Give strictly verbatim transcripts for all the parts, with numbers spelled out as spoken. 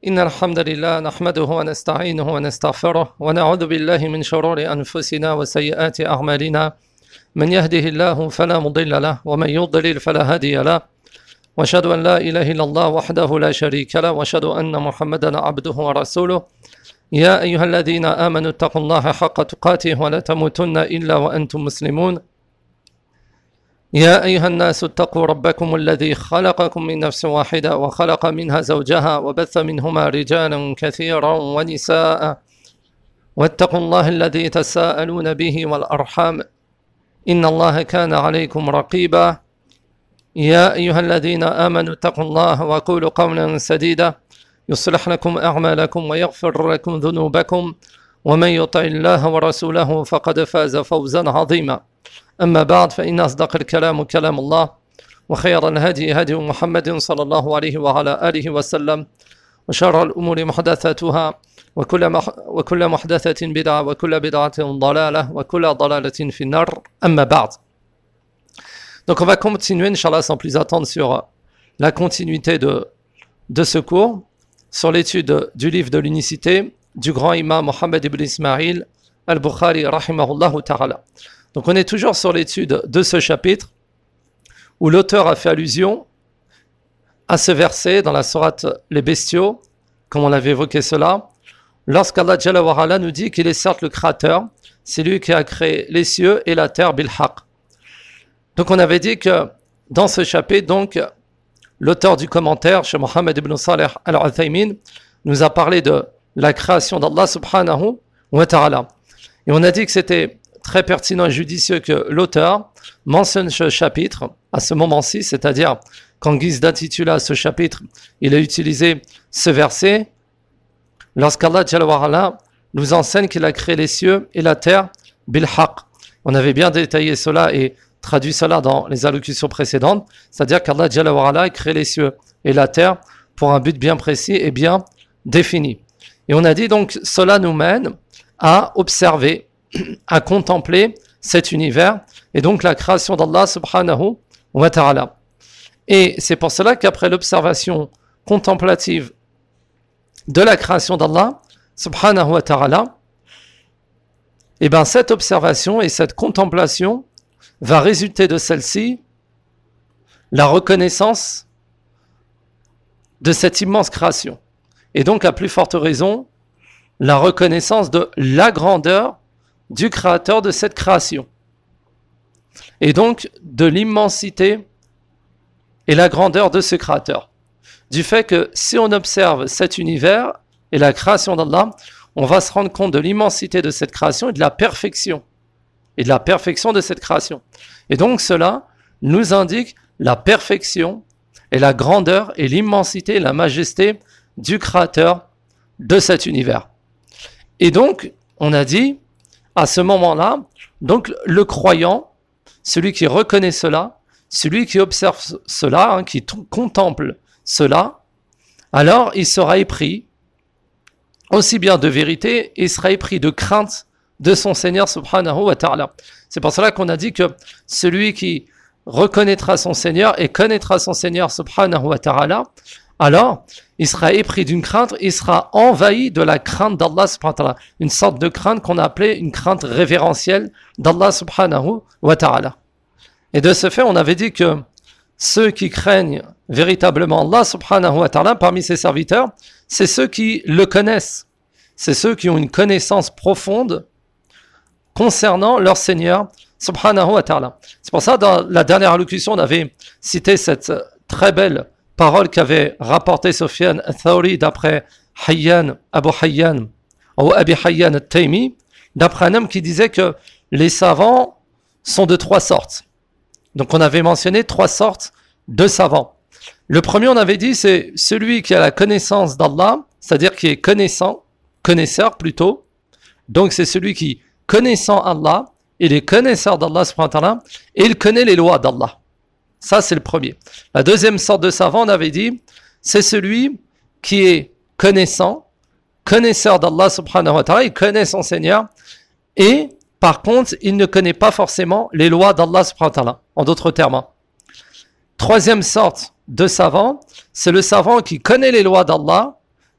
إن الحمد لله نحمده ونستعينه ونستغفره ونعوذ بالله من شرور أنفسنا وسيئات أعمالنا من يهده الله فلا مضل له ومن يضلل فلا هادي له وأشهد أن لا إله إلا الله وحده لا شريك له وأشهد أن محمدا عبده ورسوله يا أيها الذين آمنوا اتقوا الله حق تقاته ولا تموتن إلا وأنتم مسلمون يا أيها الناس اتقوا ربكم الذي خلقكم من نفس واحدة وخلق منها زوجها وبث منهما رجالا كثيرا ونساء واتقوا الله الذي تساءلون به والأرحام إن الله كان عليكم رقيبا يا أيها الذين آمنوا اتقوا الله وقولوا قولا سديدا يصلح لكم أعمالكم ويغفر لكم ذنوبكم ومن يطع الله ورسوله فقد فاز فوزا عظيما أما بعد فإن أصدق الكلام كلام الله وخير الهدي هدي محمد صلى الله عليه وعلى آله وسلم وشر الأمور محدثاتها وكل, مح وكل محدثة بدعة وكل بدعة ضلالة وكل ضلالة في النار أما بعد. Donc on va continuer, Inch'Allah, sans plus attendre sur la continuité de, de ce cours, sur l'étude du livre de l'unicité du grand imam Mohammed ibn Ismail al-Bukhari rahimahullah ta'ala. Donc on est toujours sur l'étude de ce chapitre où l'auteur a fait allusion à ce verset dans la sourate Les Bestiaux, comme on l'avait évoqué cela, lorsqu'Allah Jalla wa Ala nous dit qu'il est certes le créateur, c'est lui qui a créé les cieux et la terre bil haqq. Donc on avait dit que dans ce chapitre, donc, l'auteur du commentaire, Cheikh Mohammed ibn Salih al-Uthaymin, nous a parlé de la création d'Allah subhanahu wa ta'ala. Et on a dit que c'était très pertinent et judicieux que l'auteur mentionne ce chapitre à ce moment-ci, c'est-à-dire qu'en guise d'intitulé à ce chapitre, il a utilisé ce verset lorsqu'Allah Jalla wa Ala nous enseigne qu'il a créé les cieux et la terre bil haqq. On avait bien détaillé cela et traduit cela dans les allocutions précédentes, c'est-à-dire qu'Allah Jalla wa Ala a créé les cieux et la terre pour un but bien précis et bien défini. Et on a dit donc, cela nous mène à observer, à contempler cet univers et donc la création d'Allah subhanahu wa ta'ala. Et c'est pour cela qu'après l'observation contemplative de la création d'Allah subhanahu wa ta'ala, et bien cette observation et cette contemplation va résulter de celle-ci la reconnaissance de cette immense création. Et donc, à plus forte raison, la reconnaissance de la grandeur du créateur de cette création. Et donc, de l'immensité et la grandeur de ce créateur. Du fait que si on observe cet univers et la création d'Allah, on va se rendre compte de l'immensité de cette création et de la perfection. Et de la perfection de cette création. Et donc cela nous indique la perfection et la grandeur et l'immensité et la majesté du créateur de cet univers. Et donc, on a dit, à ce moment-là, donc le croyant, celui qui reconnaît cela, celui qui observe cela, hein, qui t- contemple cela, alors il sera épris aussi bien de vérité, et il sera épris de crainte de son Seigneur subhanahu wa ta'ala. C'est pour cela qu'on a dit que celui qui reconnaîtra son Seigneur et connaîtra son Seigneur subhanahu wa ta'ala, alors il sera épris d'une crainte, il sera envahi de la crainte d'Allah subhanahu wa ta'ala, une sorte de crainte qu'on a appelée une crainte révérentielle d'Allah subhanahu wa ta'ala. Et de ce fait, on avait dit que ceux qui craignent véritablement Allah subhanahu wa ta'ala parmi ses serviteurs, c'est ceux qui le connaissent, c'est ceux qui ont une connaissance profonde concernant leur Seigneur subhanahu wa ta'ala. C'est pour ça, dans la dernière allocution, on avait cité cette très belle parole qu'avait rapportée Sufyan al-Thawri d'après Hayyan, Abu Hayyan, ou Abi Hayyan al-Taymi, d'après un homme qui disait que les savants sont de trois sortes. Donc on avait mentionné trois sortes de savants. Le premier, on avait dit, c'est celui qui a la connaissance d'Allah, c'est-à-dire qui est connaissant, connaisseur plutôt. Donc c'est celui qui connaissant Allah, il est connaisseur d'Allah subhanahu wa ta'ala, et il connaît les lois d'Allah. Ça, c'est le premier. La deuxième sorte de savant, on avait dit, c'est celui qui est connaissant, connaisseur d'Allah subhanahu wa ta'ala, il connaît son Seigneur, et par contre, il ne connaît pas forcément les lois d'Allah subhanahu wa ta'ala, en d'autres termes. Troisième sorte de savant, c'est le savant qui connaît les lois d'Allah,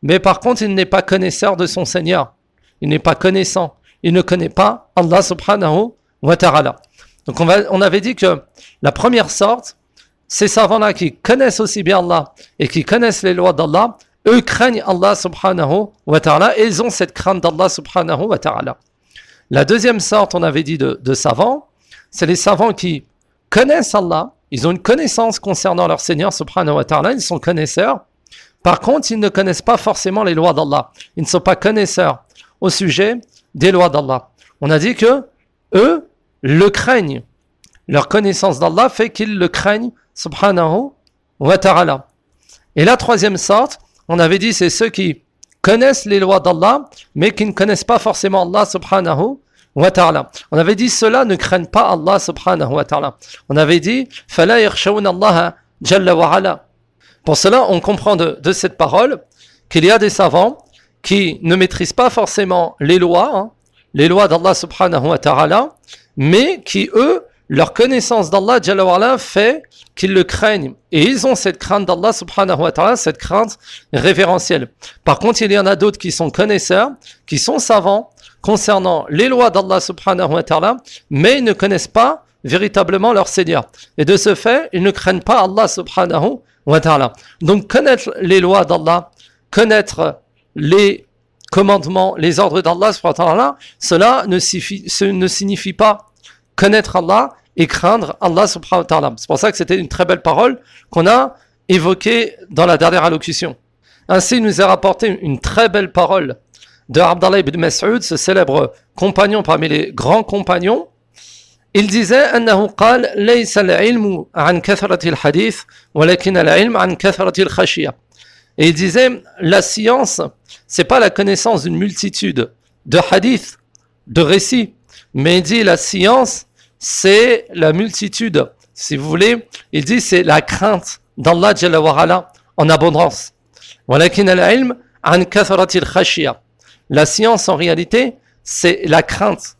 mais par contre, il n'est pas connaisseur de son Seigneur. Il n'est pas connaissant. Il ne connaît pas Allah subhanahu wa ta'ala. Donc on, va, on avait dit que la première sorte, ces savants-là qui connaissent aussi bien Allah et qui connaissent les lois d'Allah, eux craignent Allah subhanahu wa ta'ala et ils ont cette crainte d'Allah subhanahu wa ta'ala. La deuxième sorte, on avait dit de, de savants, c'est les savants qui connaissent Allah, ils ont une connaissance concernant leur Seigneur subhanahu wa ta'ala, ils sont connaisseurs. Par contre, ils ne connaissent pas forcément les lois d'Allah. Ils ne sont pas connaisseurs au sujet des lois d'Allah. On a dit que eux le craignent. Leur connaissance d'Allah fait qu'ils le craignent subhanahu wa ta'ala. Et la troisième sorte, on avait dit, c'est ceux qui connaissent les lois d'Allah, mais qui ne connaissent pas forcément Allah subhanahu wa ta'ala. On avait dit, ceux-là ne craignent pas Allah subhanahu wa ta'ala. On avait dit, فَلَا يَخْشَوْنَ اللَّهَ جَلَّ وَعَلَى. Pour cela, on comprend de, de cette parole qu'il y a des savants qui ne maîtrisent pas forcément les lois, hein, les lois d'Allah subhanahu wa ta'ala, mais qui, eux, leur connaissance d'Allah Jalla wa Ala fait qu'ils le craignent. Et ils ont cette crainte d'Allah subhanahu wa ta'ala, cette crainte révérentielle. Par contre, il y en a d'autres qui sont connaisseurs, qui sont savants concernant les lois d'Allah subhanahu wa ta'ala, mais ils ne connaissent pas véritablement leur Seigneur. Et de ce fait, ils ne craignent pas Allah subhanahu wa ta'ala. Donc, connaître les lois d'Allah, connaître les commandements, les ordres d'Allah subhanahu wa ta'ala, cela ne signifie, ce ne signifie pas connaître Allah et craindre Allah subhanahu wa ta'ala. C'est pour ça que c'était une très belle parole qu'on a évoquée dans la dernière allocution. Ainsi, il nous est rapporté une très belle parole de Abdallah ibn Mas'ud, ce célèbre compagnon parmi les grands compagnons. Il disait أنه قال ليس العلم عن كثرة الحديث ولكن العلم عن كثرة الخشية. Et il disait, la science, c'est pas la connaissance d'une multitude de hadiths, de récits, mais il dit la science, c'est la multitude, si vous voulez, il dit c'est la crainte d'Allah Jalla wa Ala en abondance. ولكن العلم عن كثرة الخشية. La science, en réalité, c'est la crainte.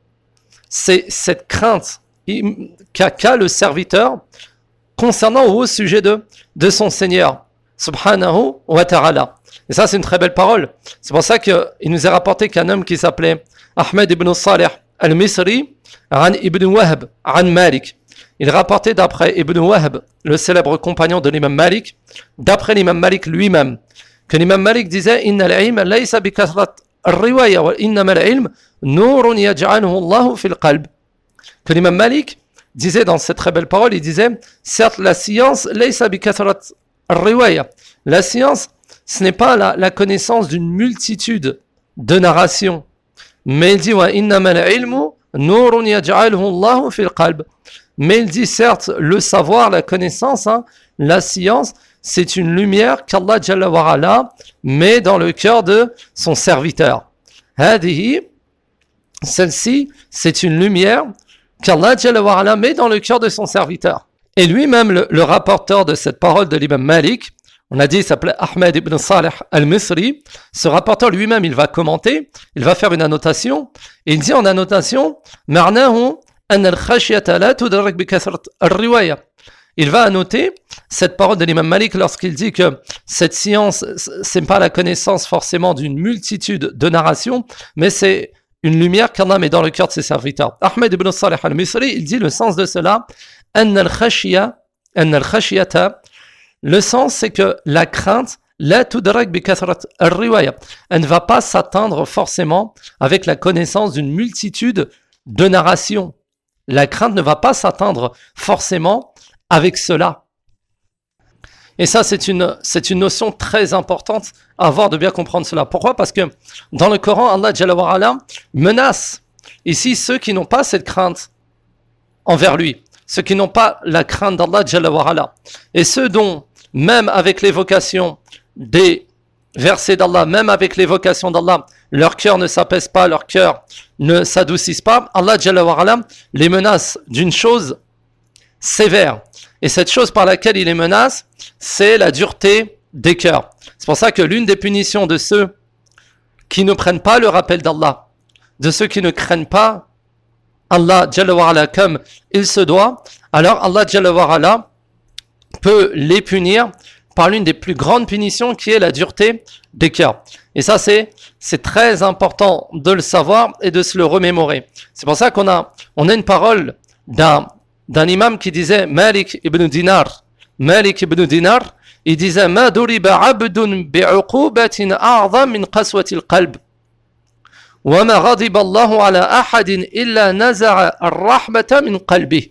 C'est cette crainte qu'a, qu'a le serviteur concernant au sujet de, de son Seigneur, subhanahu wa ta'ala. Et ça, c'est une très belle parole. C'est pour ça qu'il nous est rapporté qu'un homme qui s'appelait Ahmed ibn Salih al-Misri, an ibn Wahb, an Malik. Il rapportait d'après Ibn Wahb, le célèbre compagnon de l'imam Malik, d'après l'imam Malik lui-même, que l'imam Malik disait Inna al-ilm laysa bi kathrat al-riwaya wa innama al-ilm nurun yaj'aluhu Allahu fil qalb. Que l'imam Malik disait dans cette très belle parole, il disait certes la science laysa bi kathrat al-riwaya. La science, ce n'est pas la, la connaissance d'une multitude de narrations, mais il dit wa innama al-ilmu nurun yaj'aluhu Allahu fil qalb. Mais il dit certes, le savoir, la connaissance, hein, la science, c'est une lumière qu'Allah Jalla wa Ala met dans le cœur de son serviteur. Hadihi, celle-ci, c'est une lumière qu'Allah Jalla wa Ala met dans le cœur de son serviteur. Et lui-même, le, le rapporteur de cette parole de l'imam Malik, on a dit, il s'appelait Ahmed ibn Salih al-Misri, ce rapporteur lui-même, il va commenter, il va faire une annotation, et il dit en annotation, Marnahu, il va annoter cette parole de l'imam Malik lorsqu'il dit que cette science, c'est pas la connaissance forcément d'une multitude de narrations, mais c'est une lumière qu'Allah met dans le cœur de ses serviteurs. Ahmed ibn Salih al-Misri, il dit le sens de cela, le sens c'est que la crainte, elle ne va pas s'atteindre forcément avec la connaissance d'une multitude de narrations. La crainte ne va pas s'atteindre forcément avec cela. Et ça, c'est une, c'est une notion très importante à avoir de bien comprendre cela. Pourquoi ? Parce que dans le Coran, Allah Jalla wa Ala menace ici ceux qui n'ont pas cette crainte envers lui, ceux qui n'ont pas la crainte d'Allah Jalla wa Ala. Et ceux dont, même avec l'évocation des versets d'Allah, même avec l'évocation d'Allah, leur cœur ne s'apaise pas, leur cœur ne s'adoucisse pas, Allah Jalla wa Ala les menace d'une chose sévère. Et cette chose par laquelle il les menace, c'est la dureté des cœurs. C'est pour ça que l'une des punitions de ceux qui ne prennent pas le rappel d'Allah, de ceux qui ne craignent pas Allah Jalla wa Ala comme il se doit, alors Allah Jalla wa Ala peut les punir par l'une des plus grandes punitions qui est la dureté des cœurs. Et ça, c'est, c'est très important de le savoir et de se le remémorer. C'est pour ça qu'on a, on a une parole d'un, d'un imam qui disait, Malik ibn Dinar, Malik ibn Dinar, il disait, Ma duriba abdun bi'uqubatin a'zam min qaswati al-qalb. Wa ma ghadiba Allahu ala ahadin illa naza'a ar-rahmata min qalbih.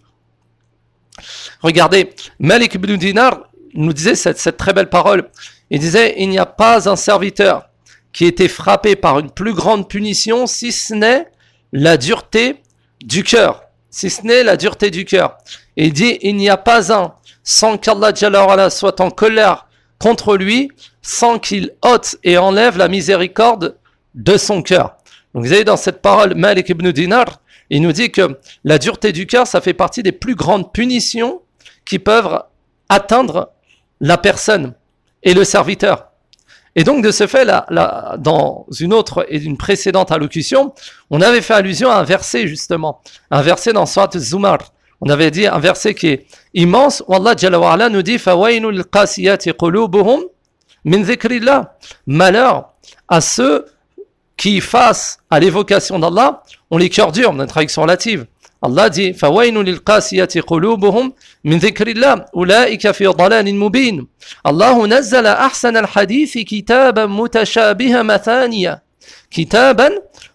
Regardez, Malik ibn Dinar nous disait cette, cette très belle parole. Il disait, il n'y a pas un serviteur qui ait été frappé par une plus grande punition si ce n'est la dureté du cœur. Si ce n'est la dureté du cœur. Et il dit, il n'y a pas un sans qu'Allah Jalla wa Ala soit en colère contre lui, sans qu'il ôte et enlève la miséricorde de son cœur. Donc vous avez dans cette parole, Malik ibn Dinar, il nous dit que la dureté du cœur, ça fait partie des plus grandes punitions qui peuvent atteindre la personne et le serviteur. Et donc de ce fait, là, là, dans une autre et une précédente allocution, on avait fait allusion à un verset justement, un verset dans Surat Az-Zumar. On avait dit un verset qui est immense, où Allah Jalla wa Ala nous dit « Fawainu lil-qasiyati qulubuhum min dhikrillah » Malheur à ceux qui, face à l'évocation d'Allah, ont les cœurs durs, dans une traduction relative. Allah dit فَوَيْنُ لِلْقَاسِيَةِ قُلُوبُهُمْ مِنْ ذِكْرِ اللَّهِ أُولَئِكَ فِي ضَلَالٍ مُبِينٍ الله نزل أحسن الحديث كتابا متشابها مثانية كتابا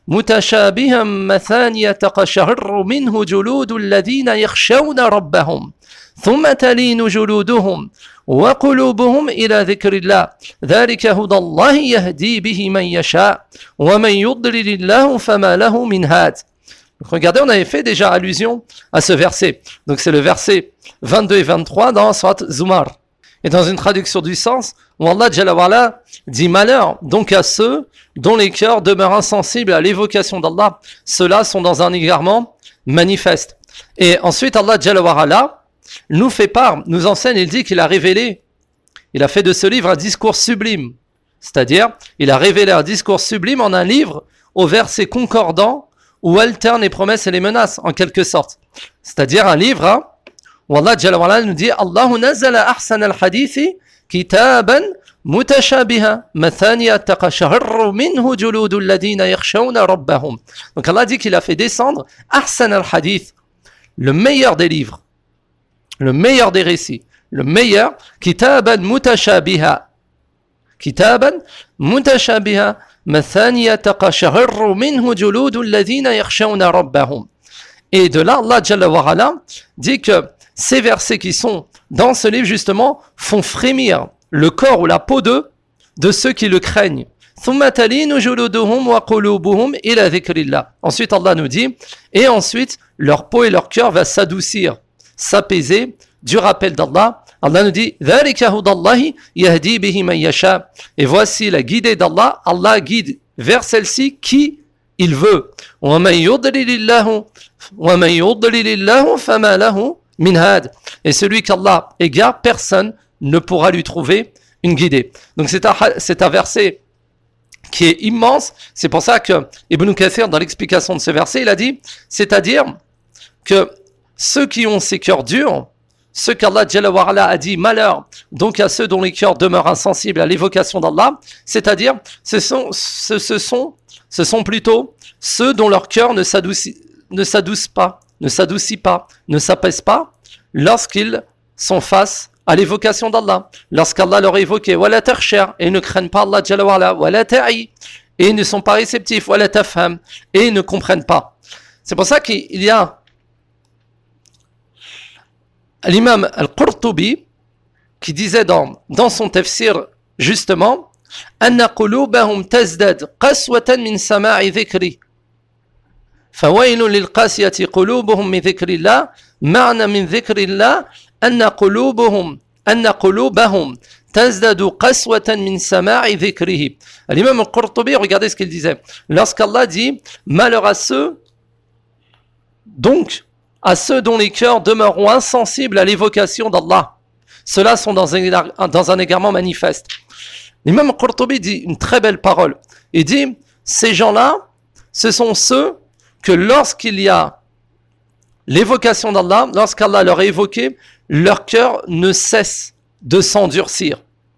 متشابها مثانية تقشعر منه جلود الذين يخشون ربهم ثم تلين جلودهم وقلوبهم إلى ذكر الله ذلك هدى الله يهدي به من يشاء ومن يضلل الله فما له من هاد. Regardez, on avait fait déjà allusion à ce verset. Donc c'est le verset vingt-deux et vingt-trois dans Surat Zumar. Et dans une traduction du sens, où Allah Jalla wa Ala dit malheur donc à ceux dont les cœurs demeurent insensibles à l'évocation d'Allah. Ceux-là sont dans un égarement manifeste. Et ensuite Allah Jalla wa Ala nous fait part, nous enseigne, il dit qu'il a révélé, il a fait de ce livre un discours sublime. C'est-à-dire, il a révélé un discours sublime en un livre aux versets concordants où alternent les promesses et les menaces, en quelque sorte. C'est-à-dire un livre hein, où Allah Jalla wa Ala nous dit Allahu nazzala ahsan al-hadithi kitaban mutashabiha mathaniya taqasha'ru minhu juludu alladhina yakhshawna rabbahum. Donc Allah dit qu'il a fait descendre ahsan al-hadith, le meilleur des livres, le meilleur des récits, le meilleur kitaban mutashabiha, kitaban mutashabiha مثانية تقشعر منه جلود الذين يخشون ربهم. Et de là, Allah Jalla wa Ala dit que ces versets qui sont dans ce livre justement font frémir le corps ou la peau de, de ceux qui le craignent. ثم تلين جلودهم وقلوبهم إلى ذكر الله. Ensuite Allah nous dit, et ensuite leur peau et leur cœur va s'adoucir, s'apaiser du rappel d'Allah. Allah nous dit ذَلِكَ هُدَى اللَّهِ يَهْدِي بِهِ مَنْ يَشَاءُ. Et voici la guidée d'Allah. Allah guide vers celle-ci qui il veut. وَمَنْ يُضْلِلِ اللَّهُ وَمَنْ يُضْلِلِ اللَّهُ فَمَا لَهُ مِنْ هَادٍ. Et celui qu'Allah égare, personne ne pourra lui trouver une guidée. Donc c'est un, c'est un verset qui est immense. C'est pour ça que Ibn Kathir, dans l'explication de ce verset, il a dit, c'est-à-dire que ceux qui ont ces cœurs durs, ceux qu'Allah Jalla wa Ala a dit malheur, donc à ceux dont les cœurs demeurent insensibles à l'évocation d'Allah, c'est-à-dire ce sont, ce, ce sont, ce sont plutôt ceux dont leur cœur ne s'adoucit, ne s'adoucit pas, ne s'adoucit pas, ne s'apaise pas lorsqu'ils sont face à l'évocation d'Allah. Lorsqu'Allah leur a évoqué wala takhshar, et ils ne craignent pas Allah Jalla wa Ala, wala ta'i, et ils ne sont pas réceptifs, wala tafham, et ils ne comprennent pas. C'est pour ça qu'il y a l'imam al-Qurtubi qui disait dans, dans son tafsir justement أن قلوبهم تزداد قسوة من سماع ذكري فويل للقاسية قلوبهم من ذكر الله معنى من ذكر الله أن قلوبهم أن قلوبهم تزداد قسوة من سماع ذكره. L'imam al-Qurtubi, regardez ce qu'il disait lorsqu'Allah dit malheur à ceux donc à ceux dont les cœurs demeureront insensibles à l'évocation d'Allah. Ceux-là sont dans un, dans un égarement manifeste. L'imam Qurtubi dit une très belle parole. Il dit, ces gens-là, ce sont ceux que lorsqu'il y a l'évocation d'Allah, lorsqu'Allah leur est évoqué, leur cœur ne cesse de s'endurcir.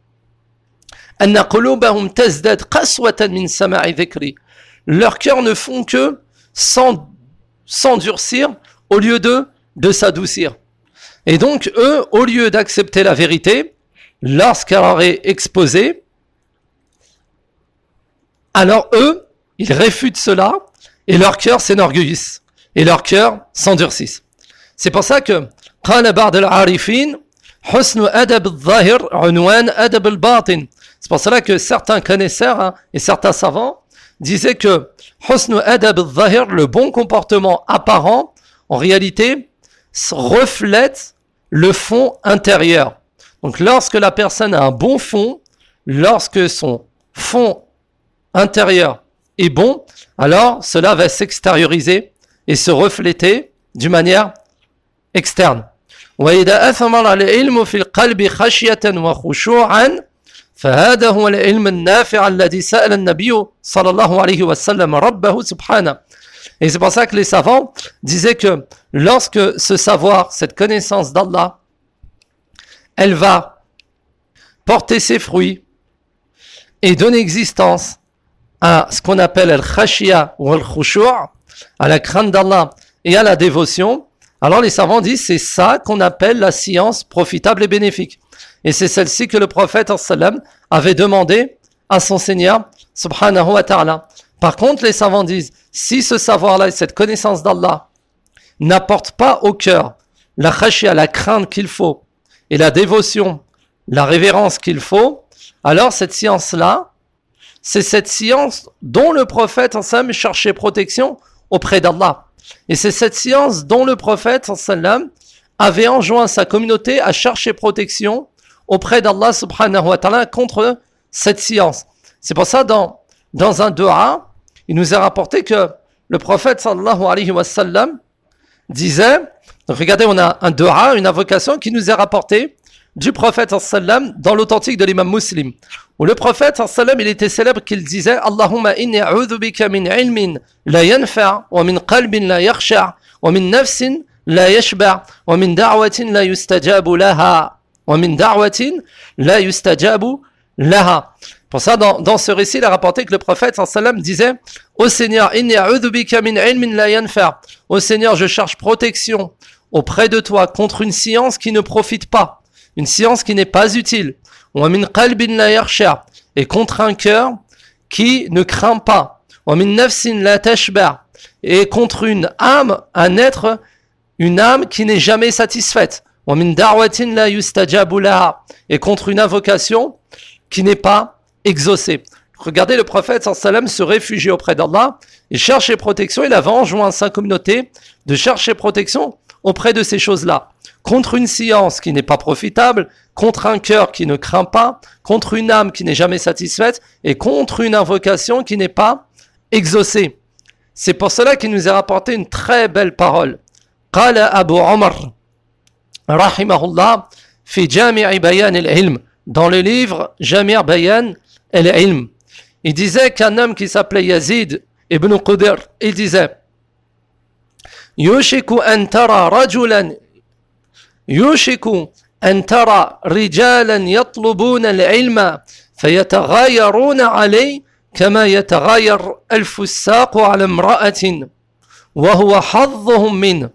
أن قلوبهم تزداد قسوة من سماع ذكري. Leurs cœurs ne font que s'endurcir au lieu de, de s'adoucir. Et donc, eux, au lieu d'accepter la vérité, lorsqu'elle leur est exposée, alors eux, ils réfutent cela, et leur cœur s'enorgueillissent, et leur cœur s'endurcissent. C'est pour ça que, قال بعض العارفين حسن أدب الظاهر عنوان أدب الباطن. C'est pour cela que certains connaisseurs hein, et certains savants disaient que حسن أدب الظاهر, le bon comportement apparent, en réalité, reflète le fond intérieur. Donc lorsque la personne a un bon fond, lorsque son fond intérieur est bon, alors cela va s'extérioriser et se refléter d'une manière externe. وإذا أثمر العلم في القلب خشية وخشوعا فهذا هو العلم النافع الذي سأل النبي صلى الله عليه وسلم ربه سبحانه. Et c'est pour ça que les savants disaient que lorsque ce savoir, cette connaissance d'Allah, elle va porter ses fruits et donner existence à ce qu'on appelle al-khashia ou al-khushu', à la crainte d'Allah et à la dévotion, alors les savants disent c'est ça qu'on appelle la science profitable et bénéfique. Et c'est celle-ci que le prophète sallam avait demandé à son Seigneur subhanahu wa ta'ala. Par contre, les savants disent, si ce savoir-là et cette connaissance d'Allah n'apportent pas au cœur la khashia, la crainte qu'il faut, et la dévotion, la révérence qu'il faut, alors cette science-là, c'est cette science dont le prophète sallam cherchait protection auprès d'Allah. Et c'est cette science dont le prophète sallam avait enjoint sa communauté à chercher protection auprès d'Allah subhanahu wa ta'ala contre cette science. C'est pour ça, dans, dans un dua, il nous a rapporté que le prophète sallallahu alayhi wa sallam disait, donc regardez, on a un dua, une invocation qui nous est rapportée du prophète sallallahu alayhi wa sallam dans l'authentique de l'imam Muslim, où le prophète sallallahu alayhi wa sallam, il était célèbre qu'il disait Allahumma inni a'udhu bika min ilmin la yanfa' wa min qalbin la yakhsha' wa min nafsin la yashba' wa min da'watin la yustajabu laha wa min da'watin la yustajabu laha. Pour ça, dans, dans ce récit, il a rapporté que le prophète sallallahu alayhi wa sallam disait Ô Seigneur, inni a'udhu bika min ilmin la yanfa'. Ô Seigneur, je cherche protection auprès de toi contre une science qui ne profite pas, une science qui n'est pas utile. Wa min qalbin la yakhsha', et contre un cœur qui ne craint pas. Wa min nafsin la tashba', et contre une âme, un être, une âme qui n'est jamais satisfaite. Wa min da'watin la yustajabu laha, et contre une invocation qui n'est pas exaucée. Regardez, le prophète sallallahu alayhi wa sallam se réfugier auprès d'Allah et chercher protection. Il avait enjoint à sa communauté de chercher protection auprès de ces choses-là. Contre une science qui n'est pas profitable, contre un cœur qui ne craint pas, contre une âme qui n'est jamais satisfaite et contre une invocation qui n'est pas exaucée. C'est pour cela qu'il nous a rapporté une très belle parole. Qala Abu Omar, rahimahullah, fi Jami' Bayan al-Ilm, dans le livre Jami' Bayan al-Ilm. Il disait qu'un homme qui s'appelait Yazid ibn Qudir, il disait Yushiku an tara rajulan Yushiku an tara rijalan yatlubuna al-ilma fayataghayaruna alayhi kama yataghayar al-fussaq ala imra'atin wa huwa hadduhum min.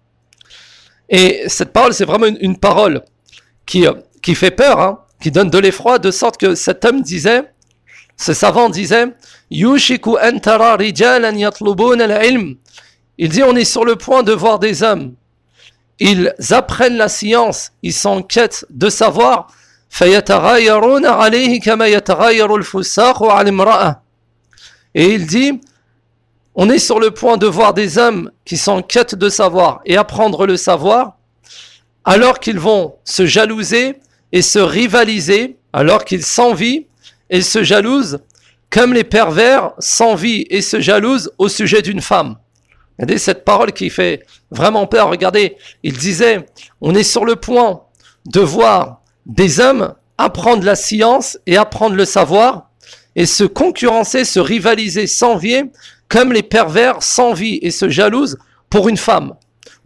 Et cette parole, c'est vraiment une, une parole qui, qui fait peur, hein, qui donne de l'effroi, de sorte que cet homme disait, ce savant disait, Yushiku an tara rijalan yatlubuna al-ilm. Il dit, on est sur le point de voir des hommes. Ils apprennent la science, ils sont en quête de savoir. فَيَتَغَيَّرُونَ عَلَيْهِ كَمَا يَتَغَيَّرُ الْفُسَاقُ عَلَى امْرَأَةٍ. Et il dit, on est sur le point de voir des hommes qui sont en quête de savoir et apprendre le savoir, alors qu'ils vont se jalouser et se rivaliser, alors qu'ils s'envient et se jalousent, comme les pervers s'envient et se jalousent au sujet d'une femme. Regardez cette parole qui fait vraiment peur. Regardez, il disait, on est sur le point de voir des hommes apprendre la science et apprendre le savoir et se concurrencer, se rivaliser, s'envier, comme les pervers s'envient et se jalousent pour une femme.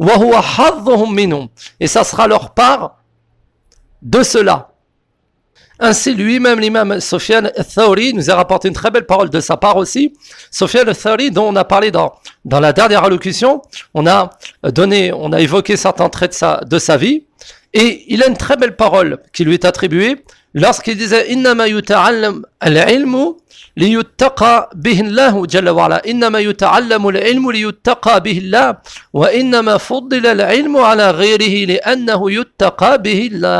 Et ça sera leur part de cela. Ainsi, lui-même, l'imam Sufyan al-Thawri nous a rapporté une très belle parole de sa part aussi. Sufyan al-Thawri, dont on a parlé dans, dans la dernière allocution, on a donné, on a évoqué certains traits de sa, de sa vie, et il a une très belle parole qui lui est attribuée lorsqu'il disait « Innama yuta'allam al-ilmu liyuttaqa bihi Allah jalla wa ala. Innama yuta'allamu al-ilmu liyuttaqa bihi Allah. Wa innama fuddila al-ilmu ala ghayrihi li'annahu yuttaqa bihi Allah. »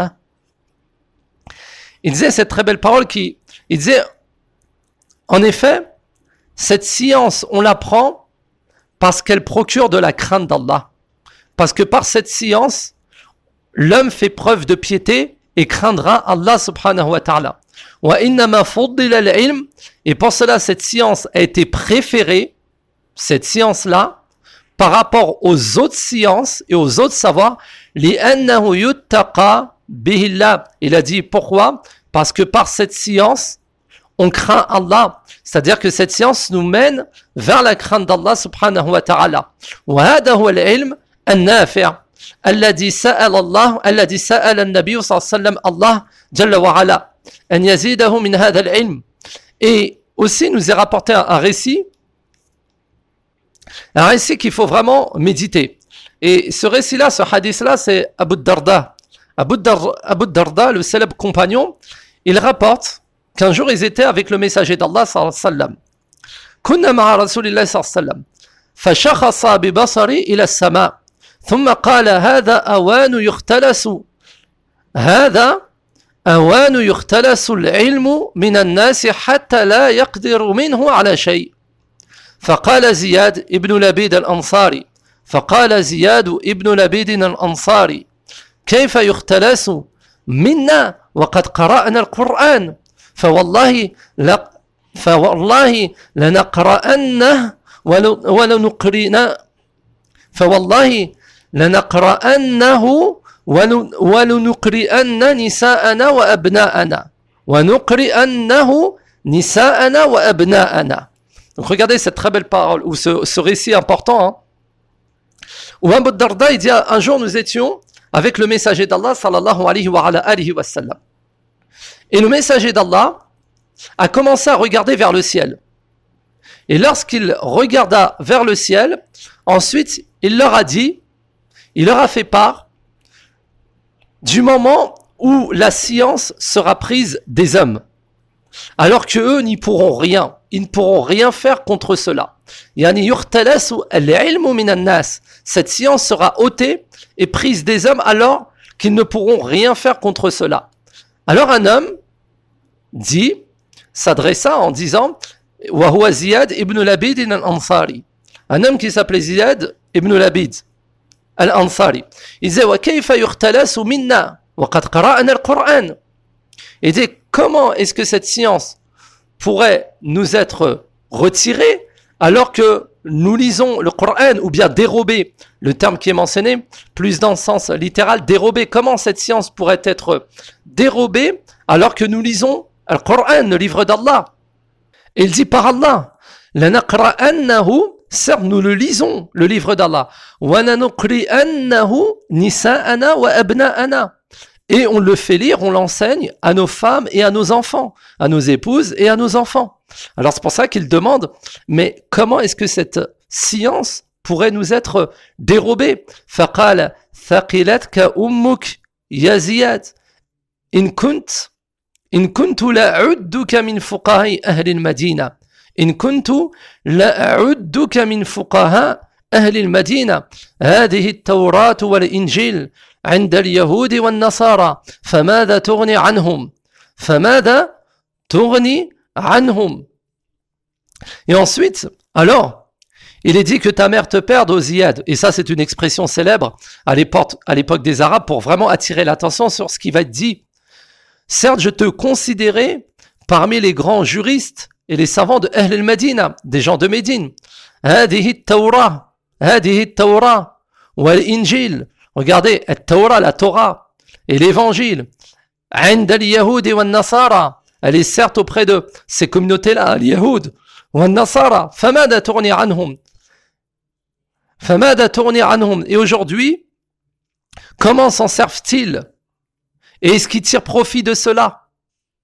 Il disait cette très belle parole qui, il disait, en effet, cette science, on l'apprend parce qu'elle procure de la crainte d'Allah. Parce que par cette science, l'homme fait preuve de piété et craindra Allah subhanahu wa ta'ala. Wa innama fuddila al-ilm, et pour cela, cette science a été préférée, cette science-là, par rapport aux autres sciences et aux autres savoirs, li'annahu yuttaqa bihillah. Il a dit pourquoi? Parce que par cette science, on craint Allah. C'est-à-dire que cette science nous mène vers la crainte d'Allah subhanahu wa ta'ala. Wa hada huwa al-ilm an-nafi' alladhi sa'ala Allah, alladhi sa'ala an-nabiy sallallahu alayhi wa sallam Allah jalla wa ala an yazidahu min hada al-ilm. Et aussi nous est rapporté un, un récit, un récit qu'il faut vraiment méditer. Et ce récit-là, ce hadith-là, c'est Abu Darda. Abu Darda, Abu Darda, le célèbre compagnon, il rapporte qu'un jour ils étaient avec le messager d'Allah sallallahu alayhi wa sallam. Kunna ma'a rasulillahi sallallahu alayhi wa sallam. Fashakhasa bi basari ila as-sama. Thumma qala hadha awanu yukhtalasu. Hadha awanu yukhtalasu al-ilmu min an-nas hatta la yaqdiru minhu ala shay. فقال زياد ابن لبيد الأنصاري فقال زياد ابن لبيد الأنصاري كيف يختلس منا وقد قرأنا القرآن فوالله لا فوالله لنقرأنه ولنقرئنا فوالله لنقرأنه ولنقرئن نساءنا وأبناءنا ونقرئنه نساءنا وأبناءنا. Donc regardez cette très belle parole, ou ce, ce récit important, hein, où Abu Darda, il dit, un jour nous étions avec le messager d'Allah, sallallahu alayhi wa, ala alihi wa sallam. Et le messager d'Allah a commencé à regarder vers le ciel. Et lorsqu'il regarda vers le ciel, ensuite, il leur a dit, il leur a fait part du moment où la science sera prise des hommes. Alors que eux n'y pourront rien. Ils ne pourront rien faire contre cela. Yani yuhtalasu al-ilmu min an-nas. Cette science sera ôtée et prise des hommes alors qu'ils ne pourront rien faire contre cela. Alors un homme dit, s'adressa en disant, wa huwa Ziyad ibn Labid al-Ansari. Un homme qui s'appelait Ziyad ibn Labid al-Ansari. Il disait, wa kayfa yuhtalasu minna wa qad qara'na al-Qur'an. Il dit, comment est-ce que cette science pourrait nous être retirée alors que nous lisons le Coran, ou bien dérober, le terme qui est mentionné, plus dans le sens littéral, dérober. Comment cette science pourrait être dérobée alors que nous lisons le Coran, le livre d'Allah? Et il dit par Allah, lanaqra'annahu, certes nous le lisons, le livre d'Allah, wa nanuqri'annahu nisa'ana wa abna'ana. Et on le fait lire, on l'enseigne à nos femmes et à nos enfants, à nos épouses et à nos enfants. Alors c'est pour ça qu'il demande, mais comment est-ce que cette science pourrait nous être dérobée? فَقَالَ ثَقِلَتْكَ أُمُّكَ يَا زِيَادْ إِنْ كُنْتَ إِنْ كُنْتُ لَأَعُدُّكَ مِنْ فُقَهَاءِ أَهْلِ الْمَدِينَةِ إِنْ كُنْتُ لَأَعُدُّكَ مِنْ فُقَهَاءِ أهل المدينة هذه التوراة والإنجيل عند اليهود والنصارى فماذا تغني عنهم فماذا تغني عنهم. Et ensuite, alors, il est dit que ta mère te perde, ô Ziyad. Et ça, c'est une expression célèbre à l'époque, à l'époque des Arabes pour vraiment attirer l'attention sur ce qui va être dit. Certes, je te considérais parmi les grands juristes et les savants de Ahl al-Madina, des gens de Médine. هذه التوراة هذه التوراة والإنجيل. Regardez, la Torah, la Torah et l'évangile. عند اليهود والنصارى. Elle est certes auprès de ces communautés-là, les Yahoud والنصارى. فماذا تغني عنهم فماذا تغني عنهم. Et aujourd'hui, comment s'en servent-ils? Et est-ce qu'ils tirent profit de cela?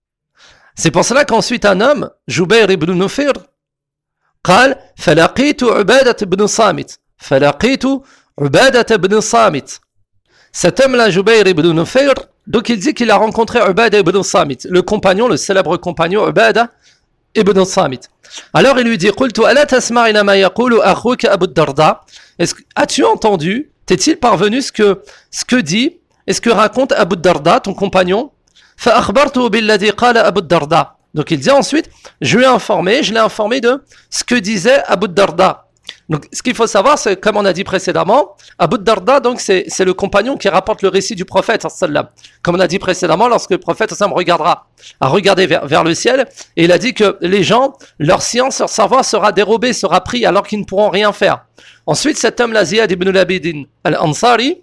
C'est pour cela qu'ensuite un homme, Jubayr ibn Nufayr, قال فلقيت عبادة بن صامت فلقيت عبادة بن صامت. Cet homme-là, Jubayr ibn Nufayr, donc il dit qu'il a rencontré Ubadah ibn Samit, le compagnon, le célèbre compagnon Ubadah ibn Samit. Alors il lui dit قلت ألا تسمعين ما يقول أخوك أبو الدرداء. Est-ce que, as-tu entendu, t'est-il parvenu ce que, ce que dit, et ce que raconte Abu Darda, ton compagnon? فأخبرته بالذي قال أبو الدرداء. Donc il dit ensuite, je lui ai informé, je l'ai informé de ce que disait Abu Darda. Donc ce qu'il faut savoir, c'est comme on a dit précédemment, Abu Darda, donc c'est, c'est le compagnon qui rapporte le récit du prophète sallam. Comme on a dit précédemment, lorsque le prophète sallam regardera, a regardé vers, vers le ciel, et il a dit que les gens, leur science, leur savoir sera dérobé, sera pris, alors qu'ils ne pourront rien faire. Ensuite, cet homme-là, Ziyad ibn Labid al-Ansari,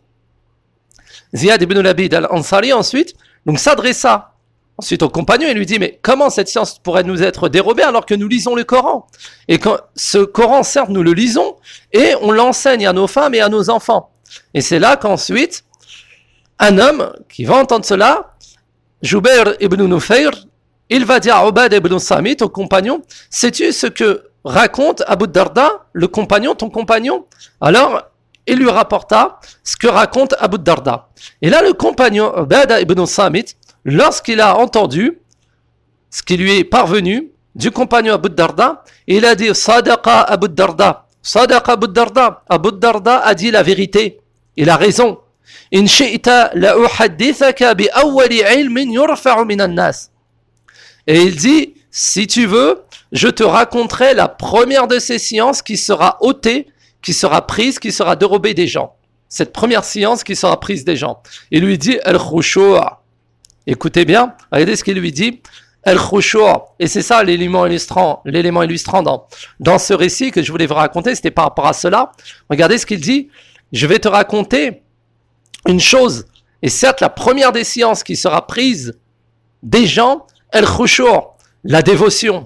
Ziyad ibn Labid al-Ansari, ensuite, donc s'adressa ensuite au compagnon et lui dit, mais comment cette science pourrait nous être dérobée alors que nous lisons le Coran? Et quand ce Coran, certes, nous le lisons et on l'enseigne à nos femmes et à nos enfants. Et c'est là qu'ensuite, un homme qui va entendre cela, Jubayr ibn Nufayr, il va dire à Ubadah ibn Samit, au compagnon, sais-tu ce que raconte Abu Darda, le compagnon, ton compagnon? Alors, il lui rapporta ce que raconte Abu Darda. Et là, le compagnon Ubadah ibn Samit, lorsqu'il a entendu ce qui lui est parvenu du compagnon Abu Darda, il a dit Sadaqa Abu Darda, Sadaqa Abu Darda. Abu Darda a dit la vérité, il a raison. In shi'ta la uhaddithaka bi awwali ilmin yurfa'u min an-nas. Et il dit, si tu veux, je te raconterai la première de ces sciences qui sera ôtée, qui sera prise, qui sera dérobée des gens. Cette première science qui sera prise des gens. Il lui dit al-khushu'. Écoutez bien, regardez ce qu'il lui dit, al-khushu', et c'est ça l'élément illustrant, l'élément illustrant dans, dans ce récit que je voulais vous raconter, c'était par rapport à cela. Regardez ce qu'il dit, je vais te raconter une chose, et certes la première des sciences qui sera prise des gens, al-khushu', la dévotion.